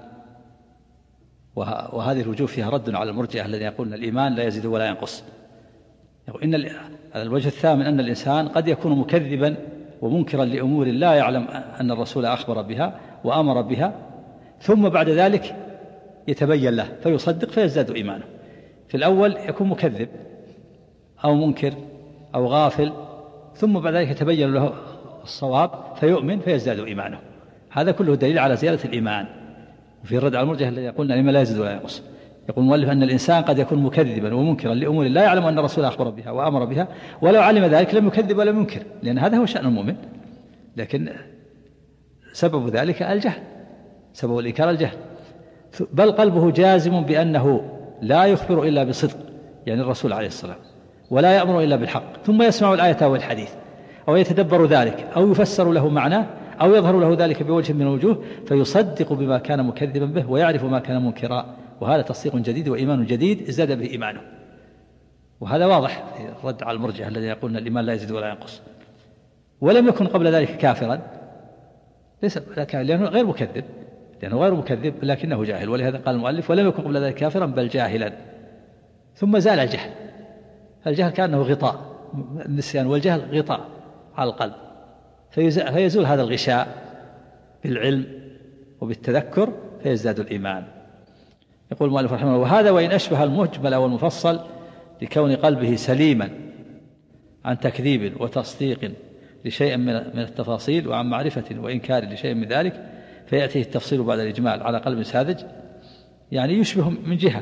وهذه الوجوه فيها رد على المرجئة الذين يقولون الإيمان لا يزيد ولا ينقص. الوجه الثامن أن الإنسان قد يكون مكذبا ومنكرا لأمور لا يعلم أن الرسول أخبر بها وأمر بها، ثم بعد ذلك يتبين له فيصدق فيزداد إيمانه. في الأول يكون مكذب أو منكر أو غافل، ثم بعد ذلك يتبين له الصواب فيؤمن فيزداد إيمانه. هذا كله دليل على زيادة الإيمان. وفي الرد على المرجئة الذين يقولون الإيمان لا يزيد ولا ينقص، يقول المؤلف أن الإنسان قد يكون مكذبا ومنكرا لأمور لا يعلم أن الرسول أخبر بها وأمر بها، ولو علم ذلك لم يكذب ولا ينكر، لأن هذا هو شأن المؤمن. لكن سبب ذلك الجهل، سبب الإنكار الجهل. بل قلبه جازم بأنه لا يخبر إلا بصدق، يعني الرسول عليه الصلاة والسلام، ولا يأمر إلا بالحق، ثم يسمع الآية أو الحديث أو يتدبر ذلك أو يفسر له معناه أو يظهر له ذلك بوجه من الوجوه فيصدق بما كان مكذبا به ويعرف ما كان منكرا، وهذا تصديق جديد وإيمان جديد ازداد به إيمانه. وهذا واضح في الرد على المرجئة الذين يقولون الإيمان لا يزيد ولا ينقص. ولم يكن قبل ذلك كافرا، ليس لأنه غير مكذب لكنه جاهل. ولهذا قال المؤلف: ولم يكن قبل ذلك كافرا بل جاهلا. ثم زال الجهل. الجهل كأنه غطاء، النسيان والجهل غطاء على القلب، فيزول هذا الغشاء بالعلم وبالتذكر فيزداد الإيمان. يقول المؤلف رحمه الله: وهذا وإن أشبه المجمل والمفصل لكون قلبه سليما عن تكذيب وتصديق لشيء من التفاصيل وعن معرفة وإنكار لشيء من ذلك، فيأتيه التفصيل بعد الإجمال على قلب ساذج. يعني يشبه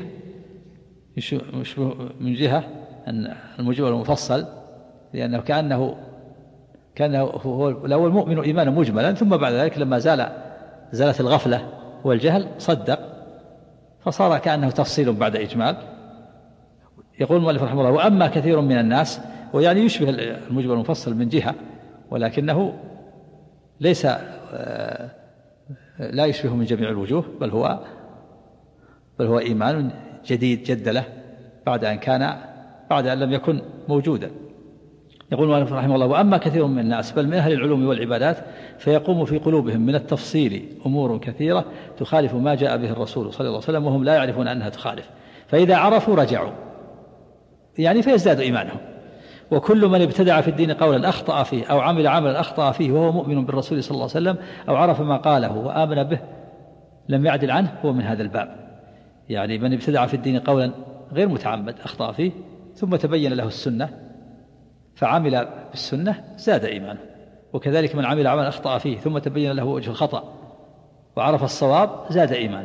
من جهة أن المجمل المفصل، لأنه كأنه هو الأول مؤمن إيمانا مجملا، ثم بعد ذلك لما زالت الغفلة هو الجهل صدق، فصار كأنه تفصيل بعد إجمال. يقول المؤلف رحمه الله: وأما كثير من الناس، ويعني يشبه المجمل المفصل من جهة، ولكنه ليس لا يشبه من جميع الوجوه، بل هو إيمان جديد جد له بعد أن لم يكن موجودا. يقول المؤلف رحمه الله: وأما كثير من الناس بل من أهل العلوم والعبادات فيقوم في قلوبهم من التفصيل أمور كثيرة تخالف ما جاء به الرسول صلى الله عليه وسلم، وهم لا يعرفون أنها تخالف، فإذا عرفوا رجعوا، يعني فيزداد إيمانهم. وكل من ابتدع في الدين قولا أخطأ فيه أو عمل عملا أخطأ فيه وهو مؤمن بالرسول صلى الله عليه وسلم أو عرف ما قاله وآمن به لم يعدل عنه، هو من هذا الباب. يعني من ابتدع في الدين قولا غير متعمد أخطأ فيه ثم تبين له السنة فعمل بالسنة زاد إيمانه، وكذلك من عمل عملا أخطأ فيه ثم تبين له وجه الخطأ وعرف الصواب زاد إيمانه.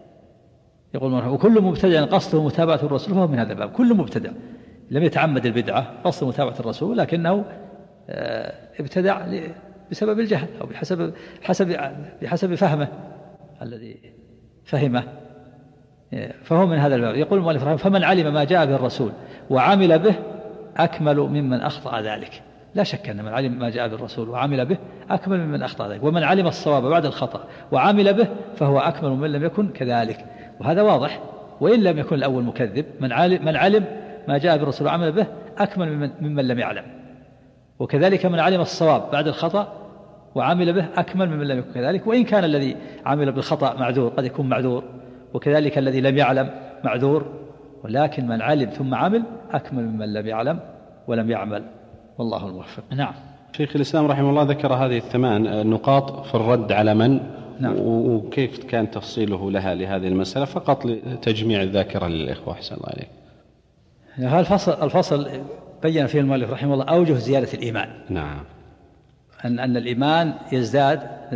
يقول: وكل مبتدع قصده متابعة الرسول فهو من هذا الباب. كل مبتدع لم يتعمد البدعة قصد متابعة الرسول، لكنه ابتدع بسبب الجهل أو بحسب فهمه الذي فهمه، فهو من هذا الباب. يقول المؤلف: فمن علم ما جاء به الرسول وعمل به أكمل ممن أخطأ ذلك. لا شك أن من علم ما جاء به الرسول وعمل به أكمل ممن أخطأ ذلك، ومن علم الصواب بعد الخطأ وعمل به فهو أكمل ممن لم يكن كذلك. وهذا واضح، وإن لم يكن الأول مكذب. من علم ما جاء به الرسول وعمل به أكمل ممن لم يعلم، وكذلك من علم الصواب بعد الخطأ وعمل به أكمل ممن لم يكن كذلك، وإن كان الذي عمل بالخطأ معذور قد يكون معذور، وكذلك الذي لم يعلم معذور، ولكن من علم ثم عمل أكمل ممن لم يعلم ولم يعمل، والله الموفق. نعم. شيخ الإسلام رحمه الله ذكر هذه الثمان نقاط في الرد على من، نعم. وكيف كان تفصيله لها لهذه المسألة، فقط لتجميع الذاكرة للإخوة. أحسن الله عليك. الفصل بين فيه المؤلف رحمه الله أوجه زيادة الإيمان. نعم. أن الإيمان يزداد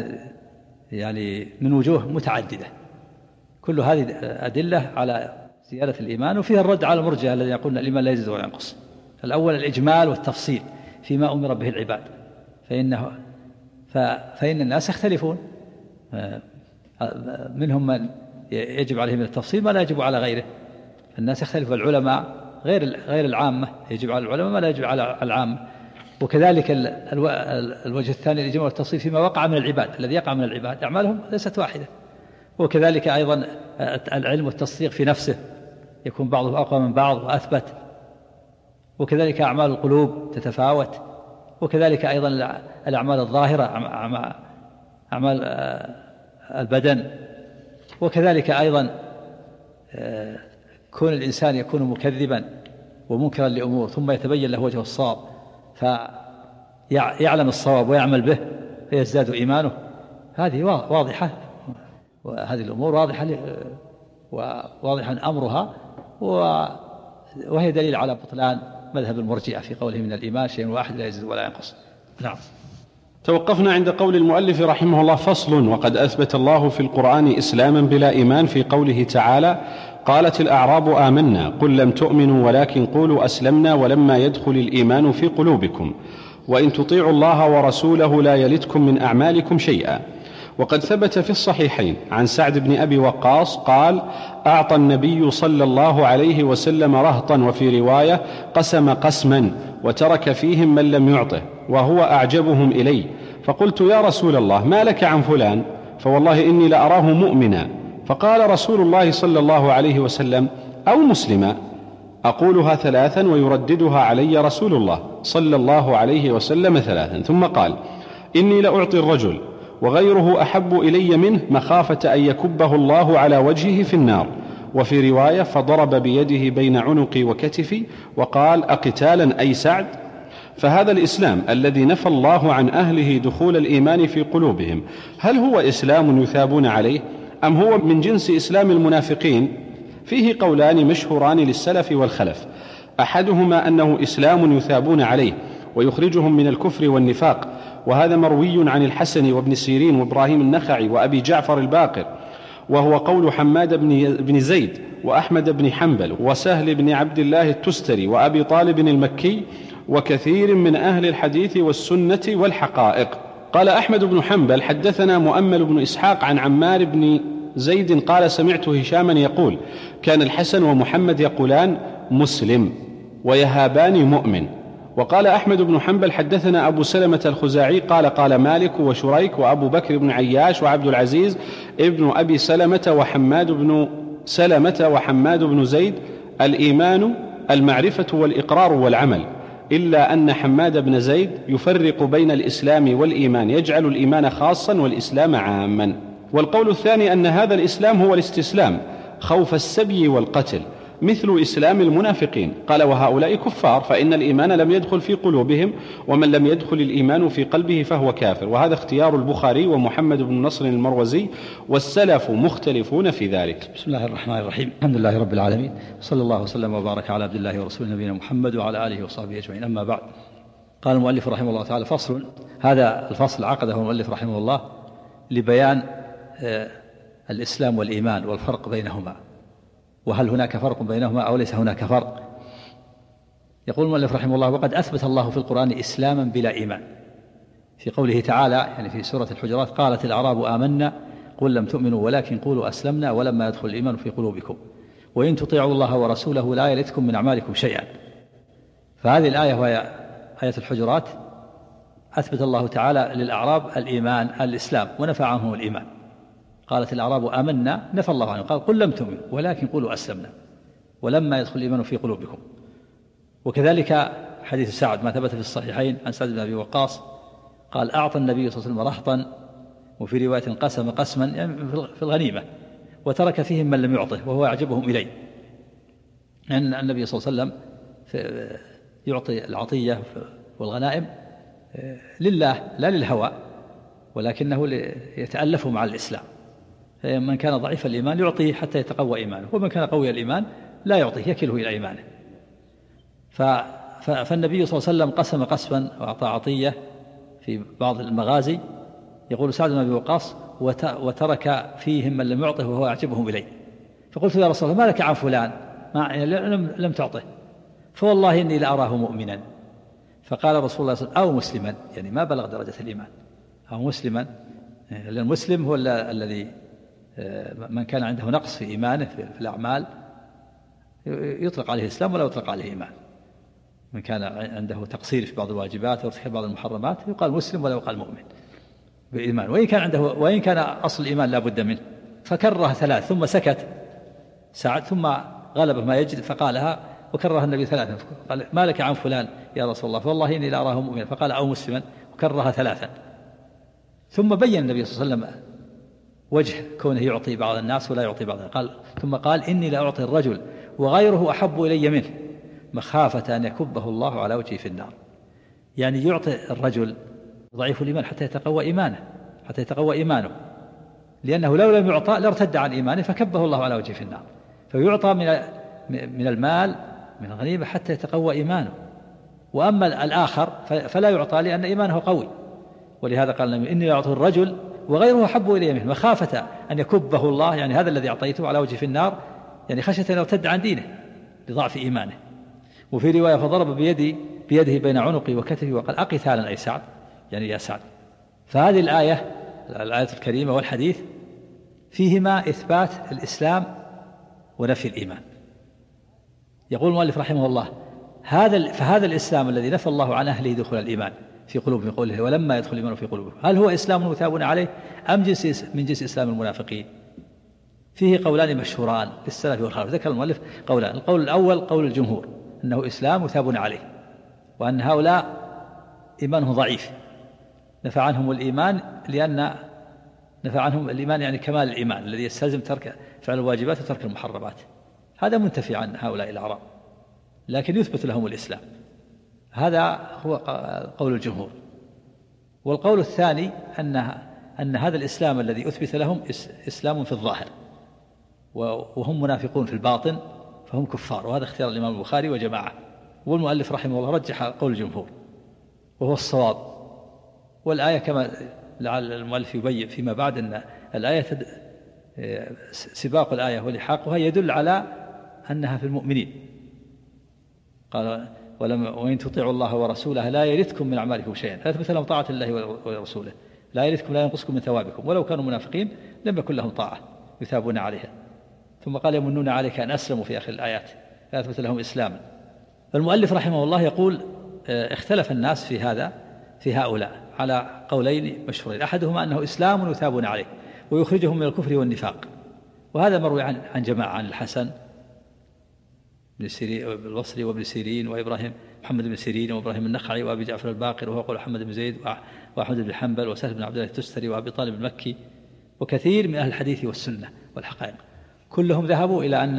يعني من وجوه متعددة، كل هذه أدلة على زيادة الإيمان، وفيها الرد على المرجئة الذين يقولون الإيمان لا يزيد ولا ينقص. الأول الإجمال والتفصيل فيما أمر به العباد، فإن الناس يختلفون، منهم من يجب عليه من التفصيل ما لا يجب على غيره. الناس يختلف، العلماء غير العامة يجب على العلماء ما لا يجب على العامة. وكذلك الوجه الثاني الإجمال والتفصيل فيما وقع من العباد، الذي يقع من العباد أعمالهم ليست واحدة. وكذلك أيضا العلم والتصديق في نفسه يكون بعضه أقوى من بعض وأثبت، وكذلك أعمال القلوب تتفاوت، وكذلك أيضا الأعمال الظاهرة أعمال البدن، وكذلك أيضا كون الإنسان يكون مكذبا ومنكرا لأمور ثم يتبين له وجه الصواب فيعلم الصواب ويعمل به فيزداد إيمانه. هذه واضحة، وهذه الأمور واضح أمرها، وهي دليل على بطلان مذهب المرجئة في قوله من الإيمان شيء واحد لا يزيد ولا ينقص. نعم. توقفنا عند قول المؤلف رحمه الله: فصل: وقد أثبت الله في القرآن إسلاما بلا إيمان في قوله تعالى: قالت الأعراب آمنا قل لم تؤمنوا ولكن قولوا أسلمنا ولما يدخل الإيمان في قلوبكم وإن تطيعوا الله ورسوله لا يلتكم من أعمالكم شيئا. وقد ثبت في الصحيحين عن سعد بن أبي وقاص قال: أعطى النبي صلى الله عليه وسلم رهطا، وفي رواية قسم قسما وترك فيهم من لم يعطه وهو أعجبهم إلي، فقلت: يا رسول الله ما لك عن فلان؟ فوالله إني لأراه مؤمنا. فقال رسول الله صلى الله عليه وسلم: أو مسلما. أقولها ثلاثا ويرددها علي رسول الله صلى الله عليه وسلم ثلاثا، ثم قال: إني لأعطي الرجل وغيره أحب إلي منه مخافة أن يكبه الله على وجهه في النار. وفي رواية: فضرب بيده بين عنقي وكتفي وقال: أقتالا أي سعد؟ فهذا الإسلام الذي نفى الله عن أهله دخول الإيمان في قلوبهم، هل هو إسلام يثابون عليه أم هو من جنس إسلام المنافقين؟ فيه قولان مشهوران للسلف والخلف، أحدهما أنه إسلام يثابون عليه ويخرجهم من الكفر والنفاق، وهذا مروي عن الحسن وابن سيرين وإبراهيم النخعي وأبي جعفر الباقر، وهو قول حماد بن زيد وأحمد بن حنبل وسهل بن عبد الله التستري وأبي طالب المكي وكثير من أهل الحديث والسنة والحقائق. قال أحمد بن حنبل: حدثنا مؤمل بن إسحاق عن عمار بن زيد قال سمعت هشاما يقول كان الحسن ومحمد يقولان مسلم ويهابان مؤمن. وقال أحمد بن حنبل حدثنا أبو سلمة الخزاعي قال مالك وشريك وأبو بكر بن عياش وعبد العزيز ابن أبي سلمة وحماد بن زيد الإيمان المعرفة والإقرار والعمل، إلا أن حماد بن زيد يفرق بين الإسلام والإيمان، يجعل الإيمان خاصا والإسلام عاما. والقول الثاني أن هذا الإسلام هو الاستسلام خوف السبي والقتل مثل إسلام المنافقين. قال وهؤلاء كفار، فإن الإيمان لم يدخل في قلوبهم، ومن لم يدخل الإيمان في قلبه فهو كافر. وهذا اختيار البخاري ومحمد بن نصر المروزي، والسلف مختلفون في ذلك. بسم الله الرحمن الرحيم، الحمد لله رب العالمين، صلى الله وسلم وبارك على عبد الله ورسوله نبينا محمد وعلى آله وصحبه أجمعين. أما بعد، قال المؤلف رحمه الله تعالى فصل. هذا الفصل عقده المؤلف رحمه الله لبيان الإسلام والإيمان والفرق بينهما، وهل هناك فرق بينهما أو ليس هناك فرق. يقول المؤلف رحمه الله وقد أثبت الله في القرآن إسلاما بلا إيمان في قوله تعالى، يعني في سورة الحجرات: قالت الأعراب آمنا قل لم تؤمنوا ولكن قولوا أسلمنا ولما يدخل الإيمان في قلوبكم وإن تطيعوا الله ورسوله لا يلتكم من أعمالكم شيئا. فهذه الآية وهي آية الحجرات أثبت الله تعالى للأعراب الإيمان الإسلام ونفى عنهم الإيمان. قالت الأعراب آمنا، نفى الله عنه، قال قل لم تؤمنوا ولكن قولوا أسلمنا ولما يدخل الإيمان في قلوبكم. وكذلك حديث سعد ما ثبت في الصحيحين عن سعد بن أبي وقاص قال أعطى النبي صلى الله عليه وسلم رهطا، وفي رواية قسم قسما يعني في الغنيمة، وترك فيهم من لم يعطه وهو أعجبهم إليه. أن النبي صلى الله عليه وسلم يعطي العطية والغنائم لله لا للهوى، ولكنه يتألف مع الإسلام. من كان ضعيف الإيمان يعطيه حتى يتقوى إيمانه، ومن كان قوي الإيمان لا يعطيه يكله إلى إيمانه. فالنبي صلى الله عليه وسلم قسم قسما وأعطى عطية في بعض المغازي، يقول سعد بن أبي وقاص وترك فيهم من لم يعطه وهو أعجبهم إليه. فقلت يا رسول الله ما لك عن فلان لم تعطه؟ فوالله إني لأراه مؤمنا. فقال رسول الله صلى الله عليه وسلم أو مسلما، يعني ما بلغ درجة الإيمان، أو مسلما. لأن المسلم هو الذي من كان عنده نقص في إيمانه في الأعمال يطلق عليه الإسلام ولا يطلق عليه إيمان. من كان عنده تقصير في بعض الواجبات وارتكاب بعض المحرمات يقال مسلم ولا يقال مؤمن بالإيمان، وإن كان أصل الإيمان لا بد منه. فكرها ثلاث ثم سكت سعد، ثم غلبه ما يجد فقالها، وكرها النبي ثلاثا. قال ما لك عن فلان يا رسول الله؟ فوالله إني لأراه مؤمنا. فقال أو مسلما، وكرها ثلاثا. ثم بين النبي صلى الله عليه وسلم وجه كونه يعطي بعض الناس ولا يعطي بعض. ثم قال إني لأعطي الرجل وغيره أحب إلي منه مخافة أن يكبه الله على وجهه في النار. يعني يعطي الرجل ضعيف الإيمان حتى يتقوى إيمانه، لأنه لو لم يعطى لارتد عن إيمانه فكبه الله على وجهه في النار. فيعطى من المال من الغنيمة حتى يتقوى إيمانه. وأما الآخر فلا يعطى لأن إيمانه قوي. ولهذا قال النبي إني لأعطي الرجل وغيره أحب إلي منه مخافة أن يكبه الله، يعني هذا الذي أعطيته على وجهه في النار، يعني خشية أن يرتد عن دينه لضعف إيمانه. وفي رواية فضرب بيده بين عنقي وكتفي وقال أقتالا أي سعد، يعني يا سعد. فهذه الآية الكريمة والحديث فيهما إثبات الإسلام ونفي الإيمان. يقول المؤلف رحمه الله فهذا الإسلام الذي نفى الله عن أهله دخول الإيمان في قلوبهم قوله ولما يدخل الإيمان في قلوبهم، هل هو إسلام مثابون عليه أم من جنس إسلام المنافقين؟ فيه قولان مشهوران للسلف والخلف. ذكر المؤلف قولان: القول الأول قول الجمهور أنه إسلام مثابون عليه، وأن هؤلاء إيمانهم ضعيف، نفى عنهم الإيمان لأن نفى عنهم الإيمان يعني كمال الإيمان الذي يستلزم ترك فعل الواجبات وترك المحرمات. هذا منتفي عن هؤلاء الأعراب، لكن يثبت لهم الإسلام. هذا هو قول الجمهور. والقول الثاني أن هذا الإسلام الذي أثبت لهم إسلام في الظاهر، وهم منافقون في الباطن فهم كفار. وهذا اختيار الإمام البخاري وجماعة. والمؤلف رحمه الله رجح قول الجمهور وهو الصواب. والآية كما لعل المؤلف يبين فيما بعد أن الآية سباق الآية ولحاقها يدل على أنها في المؤمنين. قال وإن تطيعوا الله ورسوله لا يلتكم من أعمالكم شيئا. فأثبت لهم طاعة الله ورسوله، لا يلتكم لا ينقصكم من ثوابكم، ولو كانوا منافقين لم يكن لهم طاعة. يثابون عليها. ثم قال يمنون عليك أن أسلموا في آخر الآيات فأثبت لهم إسلاما. فالمؤلف رحمه الله يقول اختلف الناس في هؤلاء على قولين مشهورين، أحدهما أنه إسلام يثابون عليه ويخرجهم من الكفر والنفاق، وهذا مروي عن جماعة، عن الحسن بن سيرين البصري وابن سيرين وإبراهيم محمد بن سيرين وإبراهيم النخعي وأبي جعفر الباقر وهو قول محمد بن زيد وأحمد بن حنبل وسهل بن عبد الله التستري وأبي طالب المكي وكثير من أهل الحديث والسنة والحقائق، كلهم ذهبوا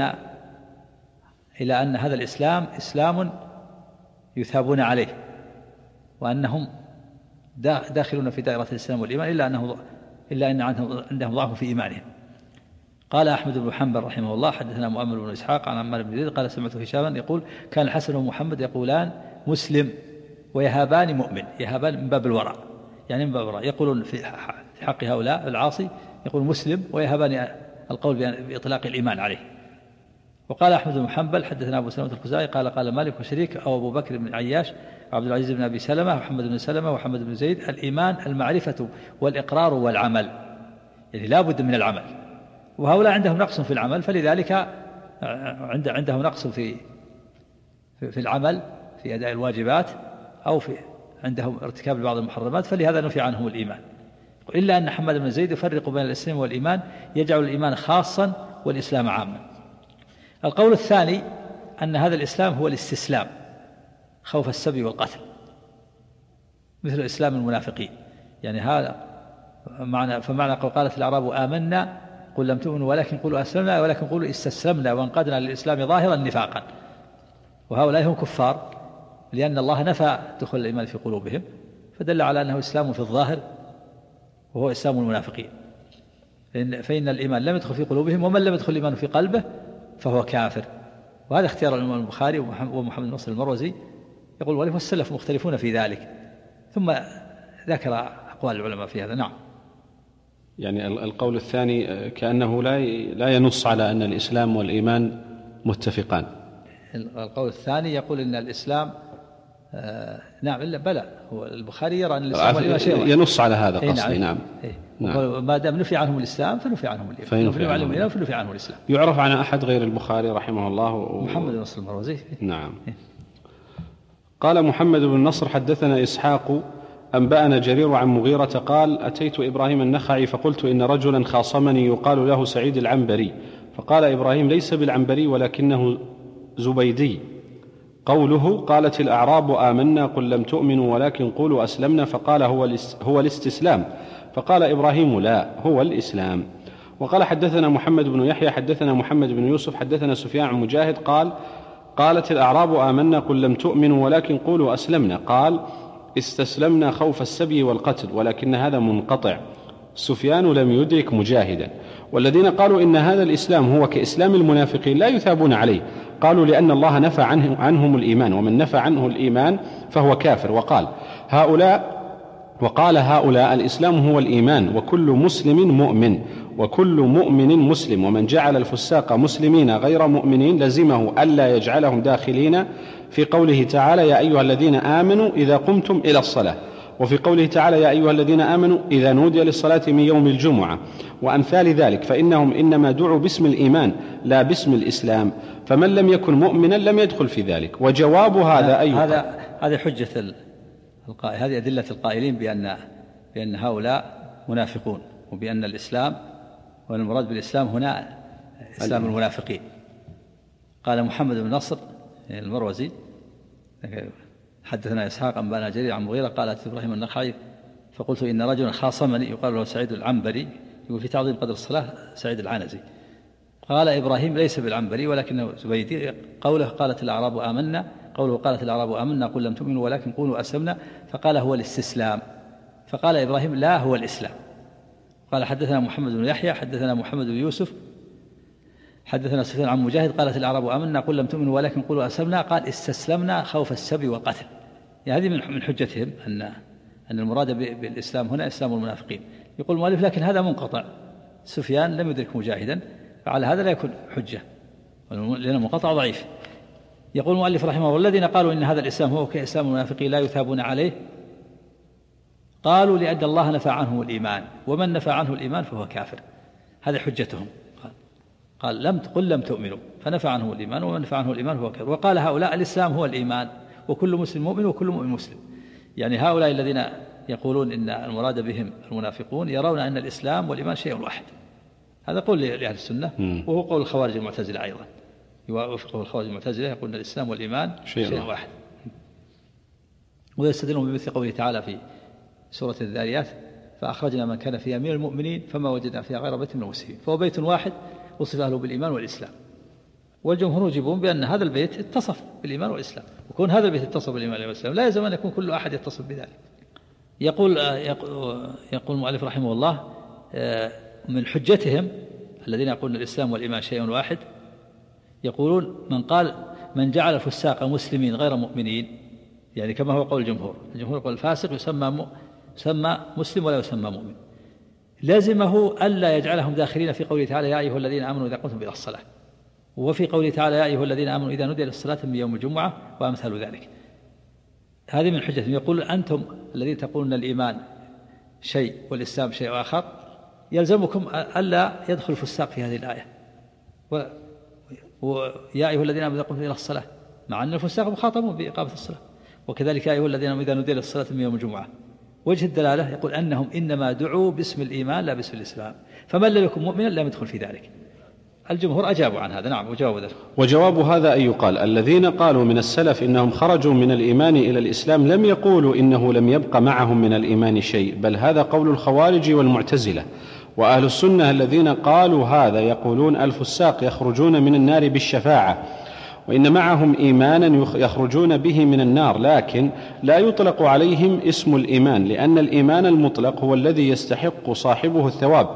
إلى أن هذا الإسلام إسلام يثابون عليه، وأنهم داخلون في دائرة الإسلام والإيمان إلا أن عندهم ضعف في إيمانهم. قال أحمد بن حنبل رحمه الله حدثنا مؤمل بن إسحاق عن عمار بن زيد قال سمعت هشاما يقول كان الحسن ومحمد يقولان مسلم ويهابان مؤمن، يهابان من باب الورع، يعني من باب الورع، يقولون في حق هؤلاء العاصي يقول مسلم ويهابان القول بإطلاق الإيمان عليه. وقال أحمد بن حنبل حدثنا أبو سلمة الخزاعي قال مالك وشريك أو أبو بكر بن عياش وعبد العزيز بن أبي سلمة ومحمد بن سلمة وحمد بن زيد الإيمان المعرفة والإقرار والعمل، يعني لا بد من العمل، وهؤلاء عندهم نقص في العمل، فلذلك عندهم نقص في العمل في أداء الواجبات أو عندهم ارتكاب بعض المحرمات، فلهذا نفي عنهم الإيمان. إلا أن محمد بن زيد يفرق بين الإسلام والإيمان، يجعل الإيمان خاصا والإسلام عاما. القول الثاني أن هذا الإسلام هو الاستسلام خوف السبي والقتل، مثل إسلام المنافقين، يعني هذا فمعنى قالت الأعراب آمنا قل لم تؤمنوا ولكن قولوا أسلمنا ولكن قولوا استسلمنا وانقادنا للإسلام ظاهرا نفاقا، وهؤلاء هم كفار لأن الله نفى دخول الإيمان في قلوبهم، فدل على أنه إسلام في الظاهر وهو إسلام المنافقين، فإن الإيمان لم يدخل في قلوبهم، ومن لم يدخل الإيمان في قلبه فهو كافر. وهذا اختيار الإمام البخاري ومحمد بن نصر المروزي، يقول والسلف مختلفون في ذلك، ثم ذكر أقوال العلماء في هذا. نعم. يعني القول الثاني كأنه لا ينص على أن الإسلام والإيمان متفقان. القول الثاني يقول إن الإسلام نعم إلا بلى، هو البخاري يرى أن الإسلام والإيمان شيء ينص على هذا قصدي. نعم. ما دام نفي عنهم الإسلام فنفي عنهم الإيمان، فنفي عنهم الإسلام. يعرف عن أحد غير البخاري رحمه الله محمد بن نصر المروزي. نعم. قال محمد بن نصر حدثنا إسحاق أنبأنا جرير عن مغيرة قال أتيت إبراهيم النخعي فقلت إن رجلا خاصمني يقال له سعيد العنبري، فقال إبراهيم ليس بالعنبري ولكنه زبيدي. قوله قالت الأعراب آمنا قل لم تؤمنوا ولكن قولوا أسلمنا، فقال هو الاستسلام، فقال إبراهيم لا هو الإسلام. وقال حدثنا محمد بن يحيى حدثنا محمد بن يوسف حدثنا سفيان عن مجاهد قالت الأعراب آمنا قل لم تؤمنوا ولكن قولوا أسلمنا، قال استسلمنا خوف السبي والقتل، ولكن هذا منقطع، سفيان لم يدرك مجاهدا. والذين قالوا إن هذا الإسلام هو كإسلام المنافقين لا يثابون عليه، قالوا لأن الله نفى عنهم الإيمان، ومن نفى عنه الإيمان فهو كافر. وقال هؤلاء الإسلام هو الإيمان، وكل مسلم مؤمن وكل مؤمن مسلم، ومن جعل الفساق مسلمين غير مؤمنين لزمه ألا يجعلهم داخلين في قوله تعالى يا أيها الذين آمنوا إذا قمتم إلى الصلاة، وفي قوله تعالى يا أيها الذين آمنوا إذا نودي للصلاة من يوم الجمعة، وأمثال ذلك، فإنهم إنما دعوا باسم الإيمان لا باسم الإسلام، فمن لم يكن مؤمنا لم يدخل في ذلك. وجواب هذا هذه حجة هذه أدلة القائلين بأن هؤلاء منافقون، وبأن الإسلام والمراد بالإسلام هنا إسلام المنافقين. قال محمد بن نصر المروزي حدثنا إسحاق أنبأنا جرير عن مغيرة قالت إبراهيم النخعي فقلت إن رجلا خاصمني يقال له سعيد العنبري، يقول في تعظيم قدر الصلاة سعيد العنزي. قال إبراهيم ليس بالعنبري ولكنه زبيدي. قوله قالت الأعراب آمنا، قوله قالت الأعراب آمنا قل لم تؤمنوا ولكن قولوا أسلمنا، فقال هو الاستسلام، فقال إبراهيم لا هو الإسلام. قال حدثنا محمد بن يحيى حدثنا محمد بن يوسف حدثنا سفيان عن مجاهد قالت الأعراب آمنا قل لم تؤمنوا ولكن قولوا أسلمنا، قال استسلمنا خوف السبي والقتل. يعني هذه من حجتهم أن المراد بالإسلام هنا إسلام المنافقين. يقول المؤلف لكن هذا منقطع، سفيان لم يدرك مجاهدا، فعلى هذا لا يكون حجة لأن المنقطع ضعيف. يقول المؤلف رحمه الله والذين قالوا إن هذا الإسلام هو كإسلام المنافقين لا يثابون عليه، قالوا لأن الله نفى عنه الإيمان، ومن نفى عنه الإيمان فهو كافر. هذا حجتهم. قال قل لم تؤمنوا، فنفى عنه الإيمان، ومن نفى عنه الإيمان هو كافر. وقال هؤلاء الإسلام هو الإيمان، وكل مسلم مؤمن وكل مؤمن مسلم. يعني هؤلاء الذين يقولون إن المراد بهم المنافقون يرون أن الإسلام والإيمان شيء واحد. هذا قول لأهل السنة، وهو قول الخوارج المعتزلة أيضا، يوافقه الخوارج المعتزلة، يقول أن الإسلام والإيمان شيء واحد. ويستدلون بمثل قوله تعالى في سورة الذاريات: فأخرجنا من كان فيها من المؤمنين فما وجدنا فيها غير بيت من المسلمين. فهو بيت واحد وصف أهله بالإيمان والإسلام. والجمهور يجيبون بأن هذا البيت اتصف بالإيمان والإسلام، وكون هذا البيت اتصف بالإيمان والإسلام لا يلزم أن يكون كل أحد يتصف بذلك. يقول المؤلف رحمه الله: من حجتهم الذين يقولون الإسلام والإيمان شيء واحد، يقولون من جعل الفساق مسلمين غير مؤمنين، يعني كما هو قول الجمهور يقول الفاسق يسمى مسلم ولا يسمى مؤمن، لازمه ألا يجعلهم داخلين في قوله تعالى: يا أيها الذين آمنوا إذا قمتم إلى الصلاة، وفي قوله تعالى: يا أيها الذين آمنوا إذا نودي للصلاة من يوم الجمعة، وأمثال ذلك. هذه من حجتهم. يقول: أنتم الذين تقولون الإيمان شيء والإسلام شيء آخر، يلزمكم ألا يدخل الفساق في هذه الآية. ويا أيها الذين آمنوا إذا قمتم إلى الصلاة، مع أن الفساق مخاطبون بإقامة الصلاة. وكذلك يا أيها الذين آمنوا إذا نودي للصلاة من يوم الجمعة. وجه الدلالة يقول أنهم إنما دعوا باسم الإيمان لا باسم الإسلام، فمن لم يكن مؤمنا لم يدخل في ذلك. الجمهور أجابوا عن هذا. نعم، وجاوبوا ذلك. وجواب هذا أن يقال: الذين قالوا من السلف إنهم خرجوا من الإيمان إلى الإسلام لم يقولوا إنه لم يبق معهم من الإيمان شيء، بل هذا قول الخوارج والمعتزلة. وأهل السنة الذين قالوا هذا يقولون الفساق يخرجون من النار بالشفاعة، وإن معهم إيمانا يخرجون به من النار، لكن لا يطلق عليهم اسم الإيمان، لأن الإيمان المطلق هو الذي يستحق صاحبه الثواب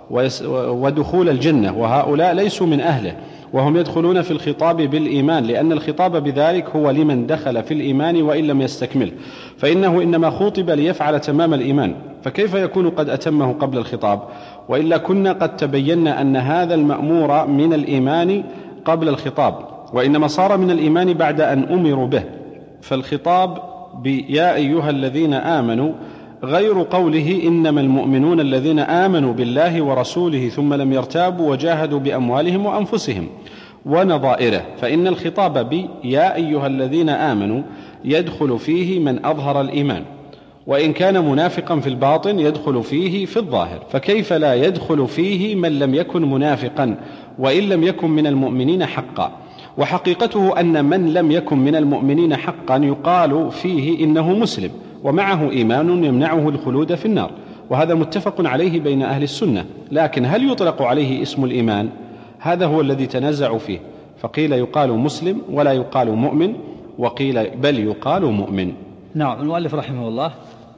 ودخول الجنة، وهؤلاء ليسوا من أهله، وهم يدخلون في الخطاب بالإيمان، لأن الخطاب بذلك هو لمن دخل في الإيمان وإن لم يستكمل، فإنه إنما خطب ليفعل تمام الإيمان، فكيف يكون قد أتمه قبل الخطاب؟ وإلا كنا قد تبينا أن هذا المأمور من الإيمان قبل الخطاب، وإنما صار من الإيمان بعد أن أمروا به. فالخطاب بيا أيها الذين آمنوا غير قوله إنما المؤمنون الذين آمنوا بالله ورسوله ثم لم يرتابوا وجاهدوا بأموالهم وأنفسهم ونظائره، فإن الخطاب بيا أيها الذين آمنوا يدخل فيه من أظهر الإيمان، وإن كان منافقا في الباطن يدخل فيه في الظاهر، فكيف لا يدخل فيه من لم يكن منافقا وإن لم يكن من المؤمنين حقا؟ وحقيقته أن من لم يكن من المؤمنين حقا يقال فيه إنه مسلم ومعه إيمان يمنعه الخلود في النار، وهذا متفق عليه بين أهل السنة. لكن هل يطلق عليه اسم الإيمان؟ هذا هو الذي تنازعوا فيه، فقيل يقال مسلم ولا يقال مؤمن، وقيل بل يقال مؤمن. نعم. المؤلف رحمه الله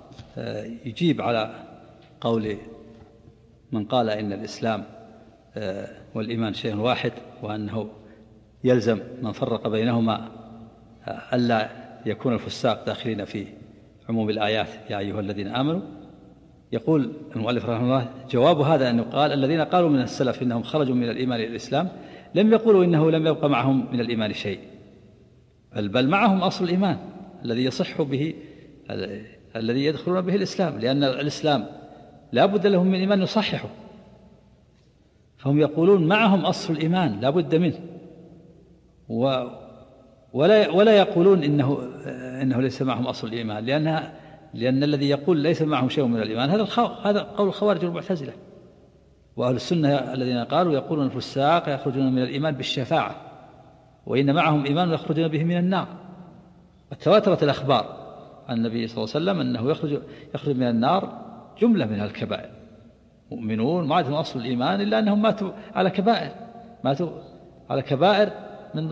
يجيب على قول من قال إن الإسلام والإيمان شيء واحد، وأنه يلزم من فرق بينهما ألا يكون الفساق داخلين في عموم الآيات يا أيها الذين آمنوا. يقول المؤلف رحمه الله: جواب هذا أنه قال الذين قالوا من السلف إنهم خرجوا من الإيمان إلى الإسلام لم يقولوا إنه لم يبقى معهم من الإيمان شيء، بل معهم أصل الإيمان الذي يصح به الذي يدخلون به الإسلام، لأن الإسلام لا بد لهم من إيمان يصححه، فهم يقولون معهم أصل الإيمان لا بد منه، ولا يقولون إنه ليس معهم أصل الإيمان، لأن الذي يقول ليس معهم شيء من الإيمان هذا قول الخوارج والمعتزلة. وأهل السنة الذين قالوا يقولون الفساق يخرجون من الإيمان بالشفاعة، وإن معهم إيمان يخرجون به من النار. وتواترت الأخبار عن النبي صلى الله عليه وسلم أنه يخرج من النار جملة من الكبائر، مؤمنون ما عندهم أصل الإيمان إلا أنهم ماتوا على كبائر من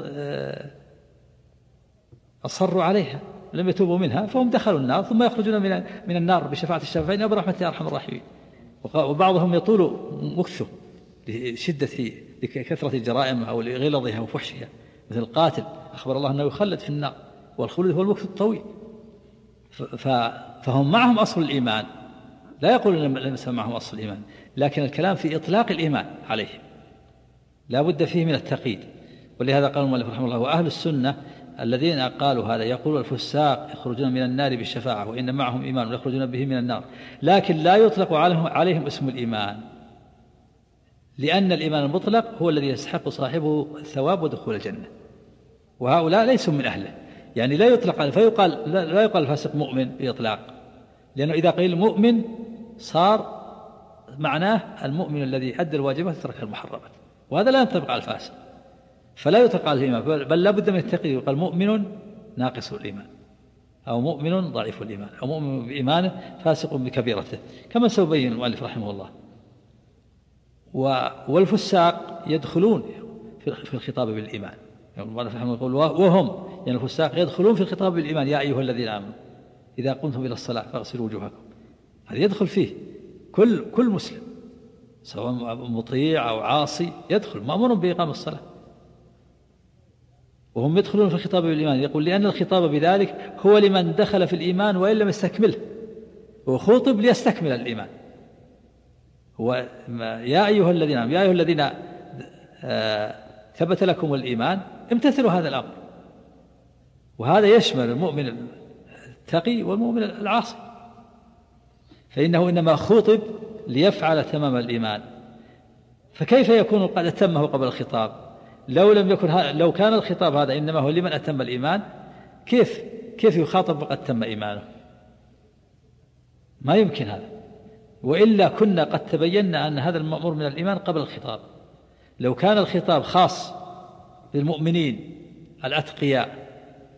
أصروا عليها لم يتوبوا منها، فهم دخلوا النار ثم يخرجون من النار بشفاعة الشافعين أو برحمة أرحم الراحمين. وبعضهم يطول مكثه لكثرة الجرائم أو لغلظها وفحشها، مثل القاتل أخبر الله أنه يخلد في النار، والخلود هو المكث الطويل. فهم معهم أصل الإيمان، لا يقولون ليس معهم أصل الإيمان، لكن الكلام في إطلاق الإيمان عليهم لا بد فيه من التقييد. ولهذا قال المؤلف رحمه الله: وأهل السنة الذين قالوا هذا يقولون الفساق يخرجون من النار بالشفاعة وإن معهم إيمان ويخرجون به من النار، لكن لا يطلق عليهم اسم الإيمان، لأن الإيمان المطلق هو الذي يستحق صاحبه الثواب ودخول الجنة، وهؤلاء ليسوا من أهله. يعني لا يطلق فيقال لا يقال الفاسق مؤمن بإطلاق، لأنه إذا قيل مؤمن صار معناه المؤمن الذي أدى الواجبات وترك المحرمات، وهذا لا ينطبق على الفاسق، فلا يطلق على الإيمان، بل لا بد من التقييد. يقال مؤمن ناقص الإيمان، أو مؤمن ضعيف الإيمان، أو مؤمن بإيمانه فاسق بكبيرته، كما سيبين المؤلف رحمه الله. والفساق يدخلون في الخطاب بالإيمان، المؤلف رحمه الله يقول وهم يعني الفساق يدخلون في الخطاب بالإيمان، يا أيها الذين آمنوا إذا قمتم إلى الصلاة فاغسلوا وجوهكم. هذا يدخل فيه كل مسلم سواء مطيع أو عاصي، يدخل مأمور بإقام الصلاة، وهم يدخلون في الخطاب بالإيمان. يقول لأن الخطاب بذلك هو لمن دخل في الإيمان وإن لم يستكمله، وخوطب ليستكمل الإيمان. هو يا أيها الذين آمنوا، يا أيها الذين ثبت لكم الإيمان امتثلوا هذا الأمر، وهذا يشمل المؤمن التقي والمؤمن العاصي، فإنه إنما خوطب ليفعل تمام الإيمان. فكيف يكون قد أتمه قبل الخطاب؟ لو كان الخطاب هذا إنما هو لمن أتم الإيمان، كيف يخاطب وقد تم إيمانه؟ ما يمكن هذا، وإلا كنا قد تبينا أن هذا المأمور من الإيمان قبل الخطاب. لو كان الخطاب خاص بالمؤمنين الأتقياء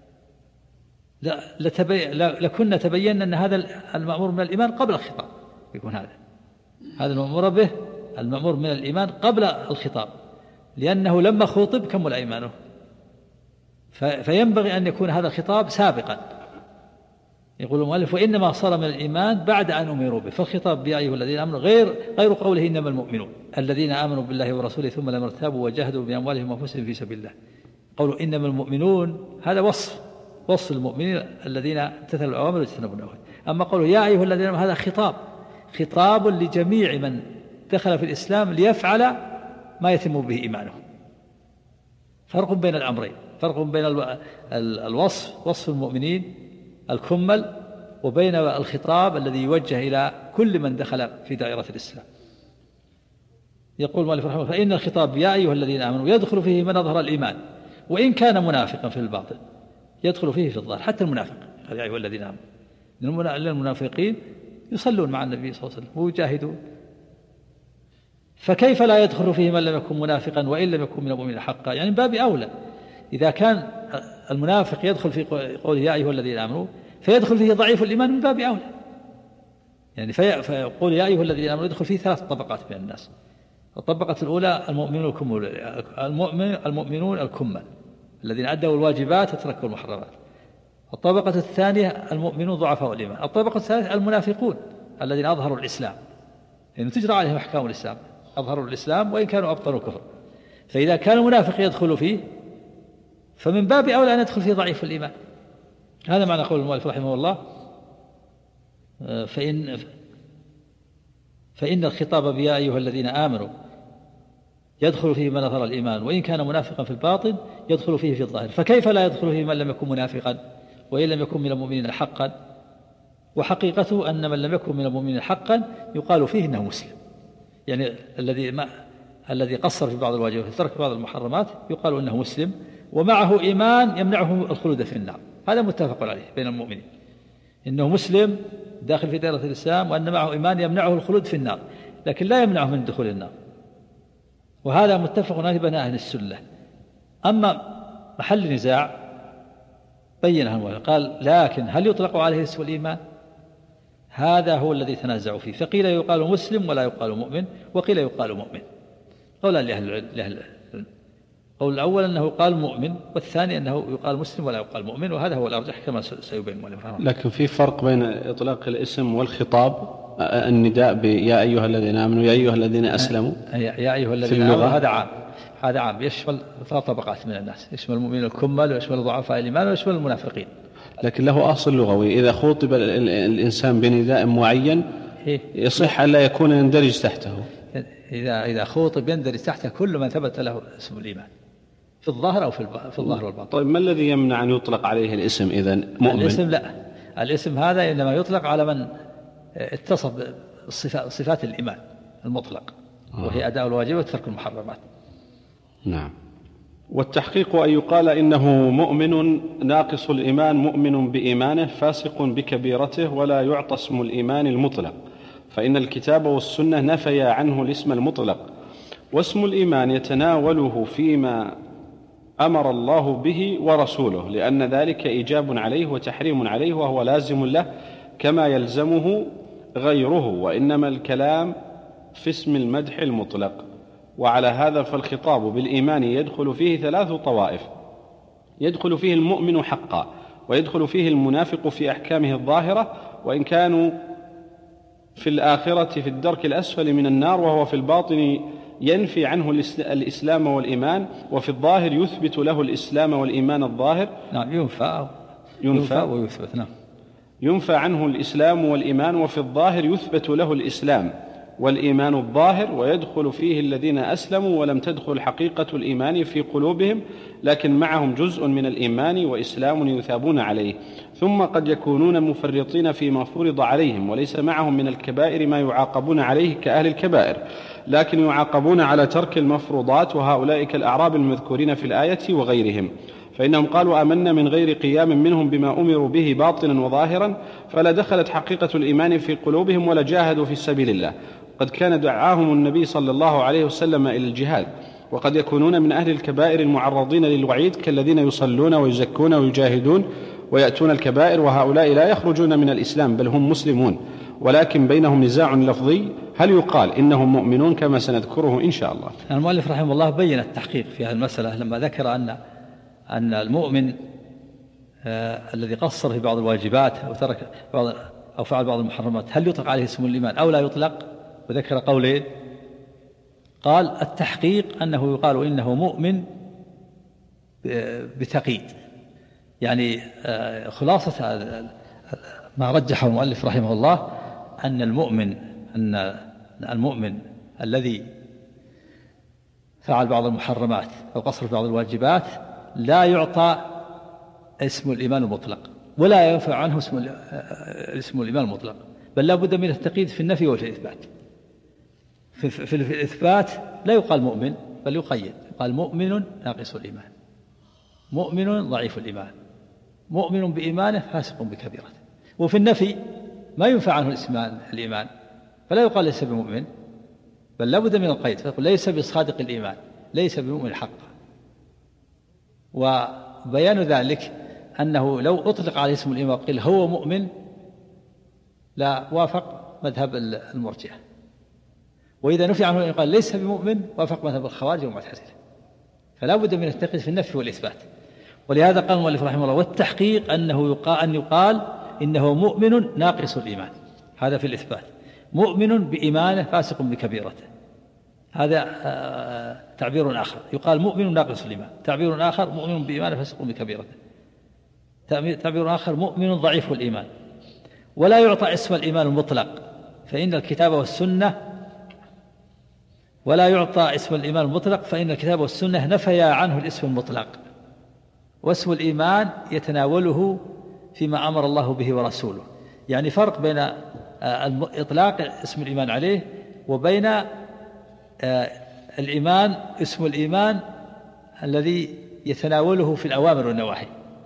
لكنا تبينا أن هذا المأمور من الإيمان قبل الخطاب، يكون هذا المأمور به المأمور من الإيمان قبل الخطاب، لأنه لما خوطب كمل إيمانه، فينبغي أن يكون هذا الخطاب سابقا. يقول المؤلف وإنما صار من الإيمان بعد أن أمروا به، فالخطاب يا أيها الذين آمنوا غير قوله إنما المؤمنون الذين آمنوا بالله ورسوله ثم لم يرتابوا وجاهدوا بأموالهم وأنفسهم في سبيل الله. قولوا إنما المؤمنون هذا وصف المؤمنين الذين امتثلوا الأوامر واجتنبوا النواهي. أما قوله يا أيها الذين آمنوا هذا خطاب لجميع من دخل في الإسلام ليفعل ما يتم به إيمانه. فرق بين الأمرين، فرق بين وصف المؤمنين الكمل وبين الخطاب الذي يوجه إلى كل من دخل في دائرة الإسلام. يقول المؤلف رحمه الله فإن الخطاب يا أيها الذين آمنوا يدخل فيه من أظهر الإيمان وإن كان منافقا في الباطن، يدخل فيه في الظاهر حتى المنافق. يا أيها الذين آمنوا، المنافقين يصلون مع النبي صلى الله عليه وسلم ويجاهدون، فكيف لا يدخل فيه من لم يكن منافقا وإن لم يكن من المؤمنين حقا؟ يعني من باب أولى إذا كان المنافق يدخل في قوله يا أيها الذين آمنوا فيدخل فيه ضعيف الإيمان من باب أولى. يعني فيقول يا أيها الذين آمنوا يدخل فيه 3 طبقات من الناس. الطبقة الأولى المؤمنون الكمل الذين أدوا الواجبات وتركوا المحرمات. الطبقة الثانية المؤمنون ضعفاء الإيمان. الطبقة الثالثة المنافقون الذين أظهروا الإسلام، يعني تجرى عليهم أحكام الإسلام، أظهروا الإسلام وإن كانوا أبطلوا الكفر. فإذا كان المنافق يدخل فيه فمن باب أولى أن يدخل فيه ضعيف الإيمان. هذا معنى قول المؤلف رحمه الله فإن الخطاب بيا أيها الذين آمنوا يدخل فيه من أظهر الإيمان وإن كان منافقا في الباطن يدخل فيه في الظاهر، فكيف لا يدخل فيه من لم يكن منافقا وإن لم يكن من المؤمنين حقا؟ وحقيقته أن من لم يكن من المؤمنين حقا يقال فيه إنه مسلم، يعني الذي قصر في بعض الواجبات وترك بعض المحرمات يقال إنه مسلم ومعه إيمان يمنعه الخلود في النار. هذا متفق عليه بين المؤمنين، إنه مسلم داخل في دائرة الإسلام وأن معه إيمان يمنعه الخلود في النار لكن لا يمنعه من دخول النار، وهذا متفق عليه بين أهل السنة. أما محل نزاع بينه المؤلف قال لكن هل يطلق عليه اسم الإيمان؟ هذا هو الذي تنازعوا فيه، فقيل يقال مسلم ولا يقال مؤمن، وقيل يقال مؤمن. قولا لأهل العلم، قول الأول أنه يقال مؤمن، والثاني أنه يقال مسلم ولا يقال مؤمن، وهذا هو الأرجح كما سيبين المؤلف. لكن في فرق بين إطلاق الاسم والخطاب، النداء بيا أيها الذين آمنوا يا أيها الذين أسلموا. يا أيها الذين آمنوا هذا عام يشمل 3 طبقات من الناس، يشمل المؤمنين الكمل ويشمل ضعفاء الإيمان ويشمل المنافقين. لكن له أصل لغوي، إذا خوطب الإنسان بنداء معين يصح أن لا يكون يندرج تحته. إذا خوطب يندرج تحته كل من ثبت له اسم الإيمان في الظاهر أو في الظاهر والباطن. طيب ما الذي يمنع أن يطلق عليه الاسم إذن مؤمن؟ الاسم لا، الاسم هذا إنما يطلق على من اتصف بصفات الإيمان المطلق، وهي أداء الواجبات وترك المحرمات. نعم. والتحقيق أن يقال إنه مؤمن ناقص الإيمان مؤمن بإيمانه فاسق بكبيرته، ولا يعطى اسم الإيمان المطلق، فإن الكتاب والسنة نفيا عنه الاسم المطلق، واسم الإيمان يتناوله فيما أمر الله به ورسوله، لأن ذلك إيجاب عليه وتحريم عليه وهو لازم له كما يلزمه غيره، وإنما الكلام في اسم المدح المطلق. وعلى هذا فالخطاب بالإيمان يدخل فيه 3 طوائف: يدخل فيه المؤمن حقا، ويدخل فيه المنافق في أحكامه الظاهرة وإن كانوا في الآخرة في الدرك الأسفل من النار، وهو في الباطن ينفي عنه الإسلام والإيمان، وفي الظاهر يثبت له الإسلام والإيمان الظاهر. نعم، ينفى ويثبت. نعم، ينفى عنه الإسلام والإيمان، وفي الظاهر يثبت له الإسلام والإيمان الظاهر، ويدخل فيه الذين أسلموا ولم تدخل حقيقة الإيمان في قلوبهم، لكن معهم جزء من الإيمان وإسلام يثابون عليه، ثم قد يكونون مفرطين فيما فرض عليهم، وليس معهم من الكبائر ما يعاقبون عليه كأهل الكبائر، لكن يعاقبون على ترك المفروضات، وهؤلاء كالأعراب المذكورين في الآية وغيرهم، فإنهم قالوا آمنا من غير قيام منهم بما أمروا به باطنا وظاهرا، فلا دخلت حقيقة الإيمان في قلوبهم ولا جاهدوا في سبيل الله. قد كان دعاهم النبي صلى الله عليه وسلم إلى الجهاد، وقد يكونون من أهل الكبائر المعرضين للوعيد كالذين يصلون ويزكون ويجاهدون ويأتون الكبائر، وهؤلاء لا يخرجون من الإسلام بل هم مسلمون، ولكن بينهم نزاع لفظي هل يقال إنهم مؤمنون كما سنذكره إن شاء الله. المؤلف رحمه الله بين التحقيق في هذه المسألة لما ذكر أن المؤمن الذي قصر في بعض الواجبات أو ترك بعض أو فعل بعض المحرمات هل يطلق عليه اسم الإيمان أو لا يطلق، وذكر قولين. قال التحقيق أنه يقال إنه مؤمن بتقييد، يعني خلاصة ما رجحه المؤلف رحمه الله أن المؤمن الذي فعل بعض المحرمات أو قصر بعض الواجبات لا يعطى اسم الإيمان المطلق، ولا ينفع عنه اسم الإيمان المطلق، بل لا بد من التقييد في النفي وفي الإثبات. في الإثبات لا يقال مؤمن بل يقيد، يقال مؤمن ناقص الإيمان، مؤمن ضعيف الإيمان، مؤمن بإيمانه فاسق بكبيرته. وفي النفي ما ينفع عنه اسم الإيمان، فلا يقال ليس بمؤمن بل لا بد من القيد، فيقول ليس بصادق الإيمان، ليس بمؤمن حقا. وبيان ذلك أنه لو أطلق عليه اسم الإيمان وقيل هو مؤمن لا وافق مذهب المرجئة، وإذا نفي عنه يقال ليس بمؤمن وافق مذهب الخوارج والمعتزلة. فلا بد من التقييد في النفي والإثبات. ولهذا قال المؤلف رحمه الله والتحقيق أن يقال إنه مؤمن ناقص الإيمان، هذا في الإثبات، مؤمن بإيمانه فاسق بكبيرته، هذا تعبير آخر. يقال مؤمن ناقص الإيمان، تعبير آخر مؤمن بإيمانه فاسق بكبيرته، تعبير آخر مؤمن ضعيف الإيمان. ولا يعطى اسم الإيمان المطلق، فإن الكتاب والسنة ولا يعطى اسم الإيمان المطلق فإن الكتاب والسنة نفيا عنه الاسم المطلق، واسم الإيمان يتناوله فيما أمر الله به ورسوله. يعني فرق بين إطلاق اسم الإيمان عليه وبين الإيمان اسم الإيمان الذي يتناوله في الأوامر والنواهي.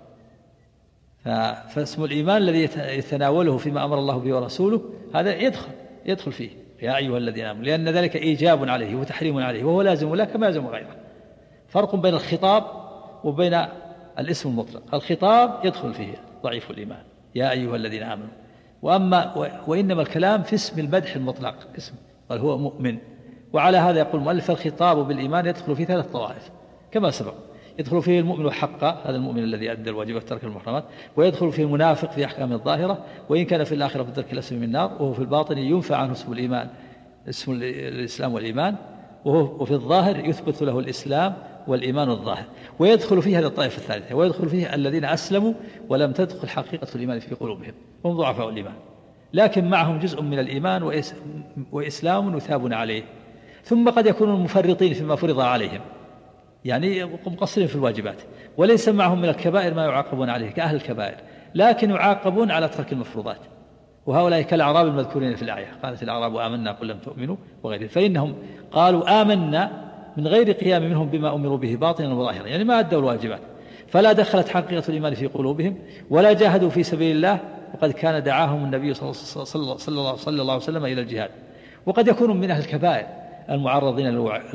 فاسم الإيمان الذي يتناوله فيما أمر الله به ورسوله هذا يدخل فيه يا أيها الذين آمنوا، لأن ذلك إيجاب عليه وتحريم عليه وهو لازم له كما يلزم غيره. فرق بين الخطاب وبين الاسم المطلق. الخطاب يدخل فيه ضعيف الإيمان يا أيها الذين آمنوا، وإنما الكلام في اسم المدح المطلق، اسم قال هو مؤمن. وعلى هذا يقول المؤلف الخطاب بالإيمان يدخل فيه 3 طوائف كما سبق. يدخل فيه المؤمن حقا، هذا المؤمن الذي أدى الواجبات وترك المحرمات، ويدخل فيه المنافق في أحكام الظاهرة، وإن كان في الآخرة في الدرك الأسفل من النار، وهو في الباطن ينفع عنه اسم الإيمان، اسم الإسلام والإيمان، وفي الظاهر يثبت له الإسلام والإيمان الظاهر. ويدخل فيه هذه الطائفة الثالثة، ويدخل فيه الذين أسلموا ولم تدخل حقيقة الإيمان في قلوبهم، هم ضعفاء الإيمان، لكن معهم جزء من الإيمان وإسلام يثابون عليه. ثم قد يكونوا مفرطين فيما فرض عليهم، يعني مقصرين في الواجبات، وليس معهم من الكبائر ما يعاقبون عليه كأهل الكبائر، لكن يعاقبون على ترك المفروضات، وهؤلاء كالأعراب المذكورين في الآية، قالت الأعراب آمنا قل لم تؤمنوا وغيره، فإنهم قالوا آمنا من غير قيام منهم بما أمروا به باطنا وظاهرا، يعني ما أدوا الواجبات، فلا دخلت حقيقة الإيمان في قلوبهم ولا جاهدوا في سبيل الله، وقد كان دعاهم النبي صلى الله عليه وسلم إلى الجهاد. وقد يكونوا من أهل الكبائر المعرضين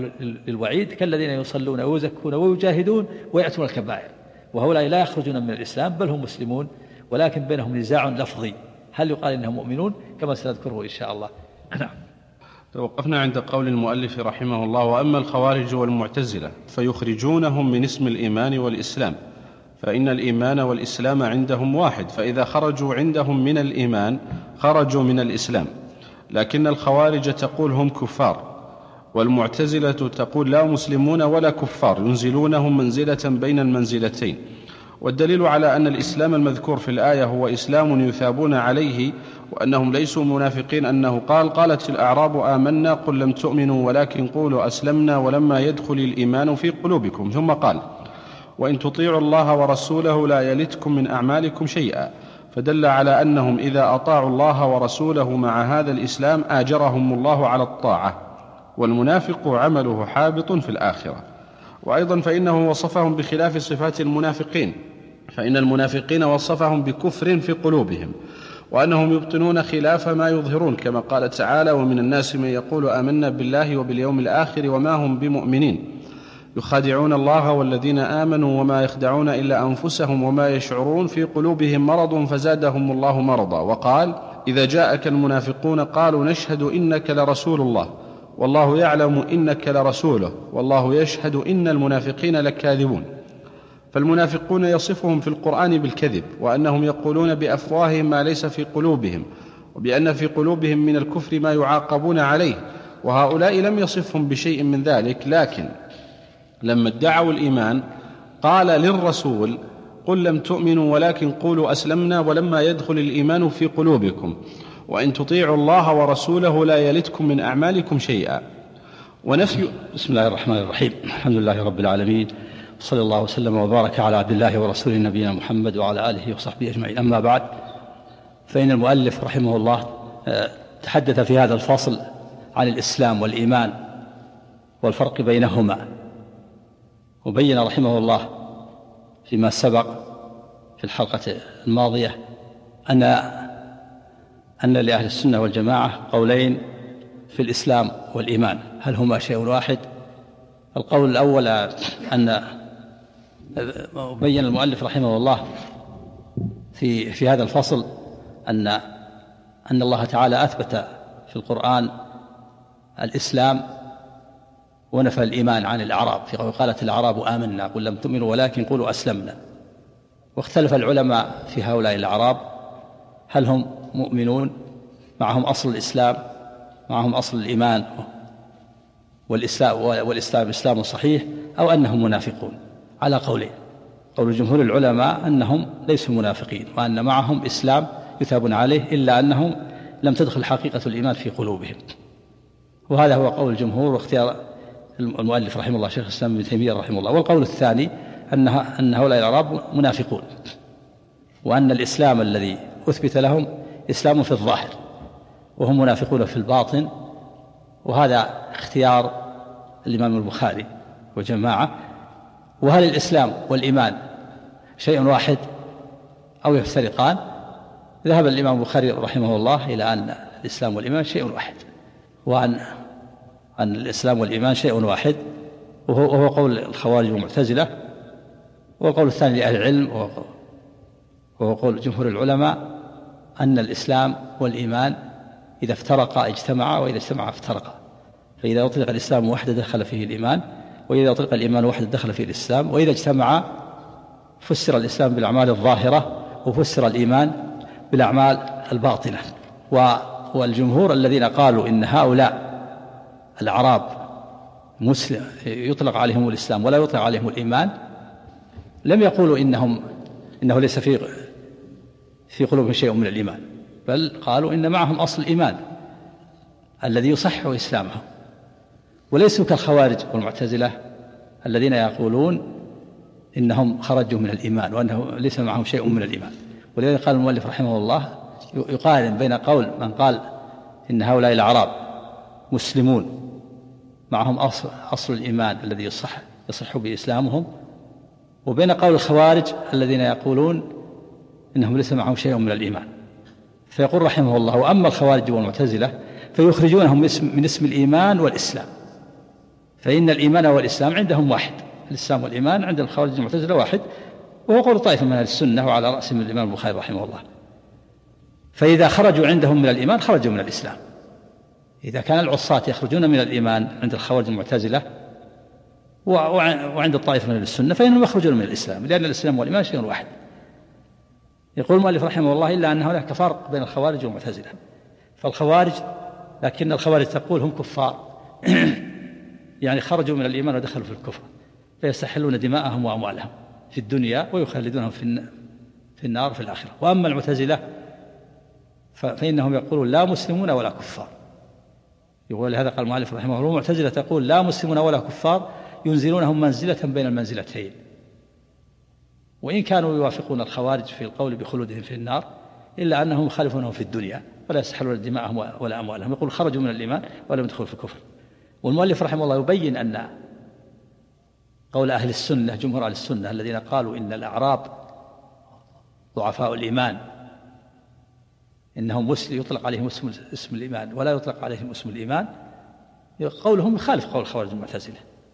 للوعيد كالذين يصلون ويزكون ويجاهدون ويأتون الكبائر، وهؤلاء لا يخرجون من الإسلام بل هم مسلمون، ولكن بينهم نزاع لفظي هل يقال إنهم مؤمنون كما سنذكره إن شاء الله. نعم. توقفنا عند قول المؤلف رحمه الله: وأما الخوارج والمعتزلة فيخرجونهم من اسم الإيمان والإسلام، فإن الإيمان والإسلام عندهم واحد، فإذا خرجوا عندهم من الإيمان خرجوا من الإسلام. لكن الخوارج تقول هم كفار، والمعتزلة تقول لا مسلمون ولا كفار، ينزلونهم منزلة بين المنزلتين. والدليل على أن الإسلام المذكور في الآية هو إسلام يثابون عليه وأنهم ليسوا منافقين أنه قالت الأعراب آمنا قل لم تؤمنوا ولكن قولوا أسلمنا ولما يدخل الإيمان في قلوبكم، ثم قال: وإن تطيعوا الله ورسوله لا يلتكم من أعمالكم شيئا، فدل على أنهم إذا أطاعوا الله ورسوله مع هذا الإسلام آجرهم الله على الطاعة، والمنافق عمله حابط في الآخرة. وأيضا فإنه وصفهم بخلاف صفات المنافقين، فإن المنافقين وصفهم بكفر في قلوبهم، وأنهم يبطنون خلاف ما يظهرون، كما قال تعالى: ومن الناس من يقول آمنا بالله وباليوم الآخر وما هم بمؤمنين يخادعون الله والذين آمنوا وما يخدعون إلا أنفسهم وما يشعرون في قلوبهم مرض فزادهم الله مرضا. وقال: إذا جاءك المنافقون قالوا نشهد إنك لرسول الله والله يعلم إنك لرسوله والله يشهد إن المنافقين لكاذبون. فالمنافقون يصفهم في القرآن بالكذب، وأنهم يقولون بأفواههم ما ليس في قلوبهم، وبأن في قلوبهم من الكفر ما يعاقبون عليه، وهؤلاء لم يصفهم بشيء من ذلك، لكن لما ادعوا الإيمان قال للرسول: قل لم تؤمنوا ولكن قولوا أسلمنا ولما يدخل الإيمان في قلوبكم وإن تطيعوا الله ورسوله لا يلتكم من أعمالكم شيئا. ونفي. بسم الله الرحمن الرحيم، الحمد لله رب العالمين، صلى الله وسلم وبارك على عبد الله ورسوله نبينا محمد وعلى آله وصحبه أجمعين. أما بعد، فإن المؤلف رحمه الله تحدث في هذا الفصل عن الإسلام والإيمان والفرق بينهما، وبين رحمه الله فيما سبق في الحلقة الماضية أن لأهل السنة والجماعة قولين في الإسلام والإيمان، هل هما شيء واحد؟ القول الأول أن بين المؤلف رحمه الله في هذا الفصل أن الله تعالى أثبت في القرآن الإسلام ونفى الإيمان عن الأعراب، في قول قالت الأعراب آمنا قل لم تؤمنوا ولكن قولوا أسلمنا. واختلف العلماء في هؤلاء الأعراب هل هم مؤمنون معهم أصل الإسلام، معهم أصل الإيمان والإسلام إسلام صحيح، أو أنهم منافقون، على قولين. قول جمهور العلماء أنهم ليسوا منافقين، وأن معهم إسلام يثابون عليه، إلا أنهم لم تدخل حقيقة الإيمان في قلوبهم، وهذا هو قول الجمهور واختيار المؤلف رحمه الله شيخ الإسلام ابن تيمية رحمه الله. والقول الثاني أن هؤلاء الأعراب منافقون، وأن الإسلام الذي أثبت لهم إسلام في الظاهر وهم منافقون في الباطن، وهذا اختيار الإمام البخاري وجماعة. وهل الإسلام والإيمان شيء واحد أو يفترقان؟ ذهب الإمام البخاري رحمه الله إلى أن الإسلام والإيمان شيء واحد، وأن الإسلام والإيمان شيء واحد، وهو قول الخوارج والمعتزلة. وقول الثاني لأهل العلم وهو قول جمهور العلماء أن الإسلام والإيمان إذا افترقا اجتمعا، وإذا اجتمعا افترقا، فإذا أطلق الإسلام وحده دخل فيه الإيمان، وإذا أطلق الإيمان وحده دخل فيه الإسلام، وإذا اجتمعا فسر الإسلام بالأعمال الظاهرة وفسر الإيمان بالأعمال الباطنة. والجمهور الذين قالوا إن هؤلاء الأعراب مسلم يطلق عليهم الإسلام ولا يطلق عليهم الإيمان لم يقولوا إنه ليس في قلوبهم شيء من الإيمان، بل قالوا إن معهم أصل الإيمان الذي يصحح إسلامهم، وليسوا كالخوارج والمعتزلة الذين يقولون إنهم خرجوا من الإيمان وأنه ليس معهم شيء من الإيمان. ولذلك قال المؤلف رحمه الله يقارن بين قول من قال إن هؤلاء الأعراب مسلمون معهم أصل الإيمان الذي يصح بإسلامهم، وبين قول الخوارج الذين يقولون إنهم ليس معهم شيء من الإيمان. فيقول رحمه الله: وأما الخوارج والمعتزلة فيخرجونهم من اسم الإيمان والإسلام، فإن الإيمان والإسلام عندهم واحد، الإسلام والإيمان عند الخوارج والمعتزلة واحد، وهو قول طائفة من أهل السنة وعلى رأسهم الإمام البخاري رحمه الله. فإذا خرجوا عندهم من الإيمان خرجوا من الإسلام. إذا كان العصاة يخرجون من الإيمان عند الخوارج المعتزلة وعند الطائفة من أهل السنة فإنهم يخرجون من الإسلام، لأن الإسلام والإيمان شيء واحد. يقول المؤلف رحمه الله: إلا أن هناك فرق بين الخوارج والمعتزلة. فالخوارج، لكن الخوارج تقول هم كفار يعني خرجوا من الإيمان ودخلوا في الكفر، فيستحلون دماءهم وأموالهم في الدنيا ويخلدونهم في النار في الآخرة. وأما المعتزلة فإنهم يقولون لا مسلمون ولا كفار. يقول هذا قال المؤلف رحمه الله: المعتزلة تقول لا مسلمون ولا كفار، ينزلونهم منزلة بين المنزلتين، وإن كانوا يوافقون الخوارج في القول بخلودهم في النار إلا أنهم يخالفونهم في الدنيا ولا يستحلون دماءهم ولا أموالهم. يقول خرجوا من الإيمان ولم يدخلوا في الكفر. والمؤلف رحمه الله يبين أن قول أهل السنة، جمهور أهل السنة الذين قالوا إن الأعراب ضعفاء الإيمان إنهم يطلق عليهم اسم الإيمان ولا يطلق عليهم اسم الإيمان، قولهم يخالف قول الخوارج المعتزلة،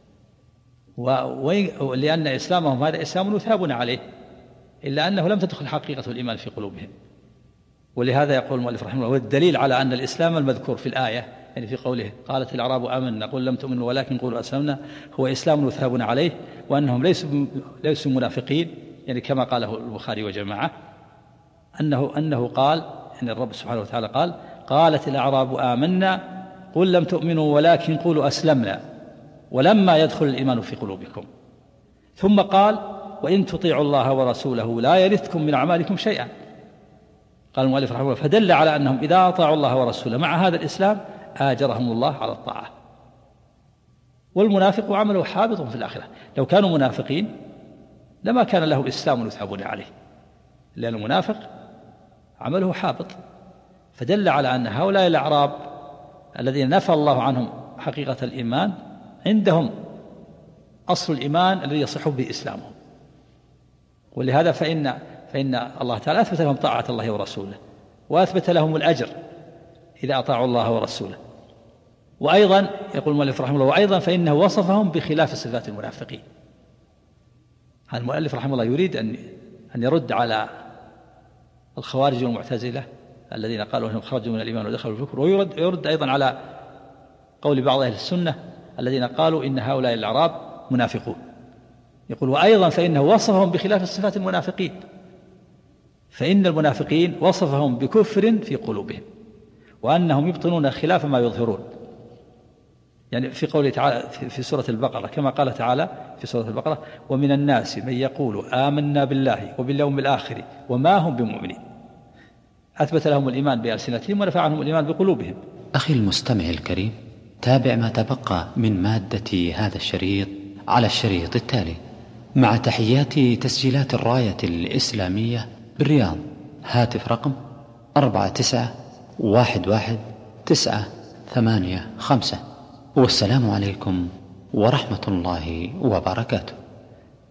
ولأن إسلامهم هذا إسلام يثابون عليه، إلا أنه لم تدخل حقيقة الإيمان في قلوبهم. ولهذا يقول المؤلف رحمه الله: والدليل على أن الإسلام المذكور في الآية، يعني في قوله قالت الأعراب آمنا قل لم تؤمنوا ولكن قولوا أسلمنا، هو إسلام يثابون عليه، وأنهم ليسوا منافقين، يعني كما قاله البخاري وجماعة، أنه قال، يعني الرب سبحانه وتعالى قال: قالت الأعراب آمنا قل لم تؤمنوا ولكن قولوا أسلمنا ولما يدخل الإيمان في قلوبكم. ثم قال: وإن تطيعوا الله ورسوله لا يلثكم من أعمالكم شيئا. قال المؤلف رحمه الله: فدل على أنهم إذا أطاعوا الله ورسوله مع هذا الإسلام آجرهم الله على الطاعة. والمنافق عمله حابط في الآخرة، لو كانوا منافقين لما كان له إسلام يثابون عليه، لأن المنافق عمله حابط. فدل على أن هؤلاء الأعراب الذين نفى الله عنهم حقيقة الإيمان عندهم أصل الإيمان الذي يصح به إسلامهم. ولهذا فإن الله تعالى أثبت لهم طاعة الله ورسوله، وأثبت لهم الأجر إذا أطاعوا الله ورسوله. وأيضا يقول المؤلف رحمه الله: وأيضا فإنه وصفهم بخلاف صفات المنافقين. هذا المؤلف رحمه الله يريد أن يرد على الخوارج والمعتزلة الذين قالوا أنهم خرجوا من الإيمان ودخلوا في الكفر، ويرد أيضا على قول بعض أهل السنة الذين قالوا إن هؤلاء الأعراب منافقون. يقول: وأيضا فإنه وصفهم بخلاف صفات المنافقين، فإن المنافقين وصفهم بكفر في قلوبهم وأنهم يبطنون خلاف ما يظهرون، يعني في قوله تعالى في سورة البقرة كما قال تعالى في سورة البقرة: ومن الناس من يقول آمنا بالله وباليوم الآخر وما هم بمؤمنين. أثبت لهم الإيمان بألسنتهم ونفى عنهم الإيمان بقلوبهم. أخي المستمع الكريم، تابع ما تبقى من مادة هذا الشريط على الشريط التالي، مع تحيات تسجيلات الراية الإسلامية بالرياض. هاتف رقم 4911-985. والسلام عليكم ورحمة الله وبركاته.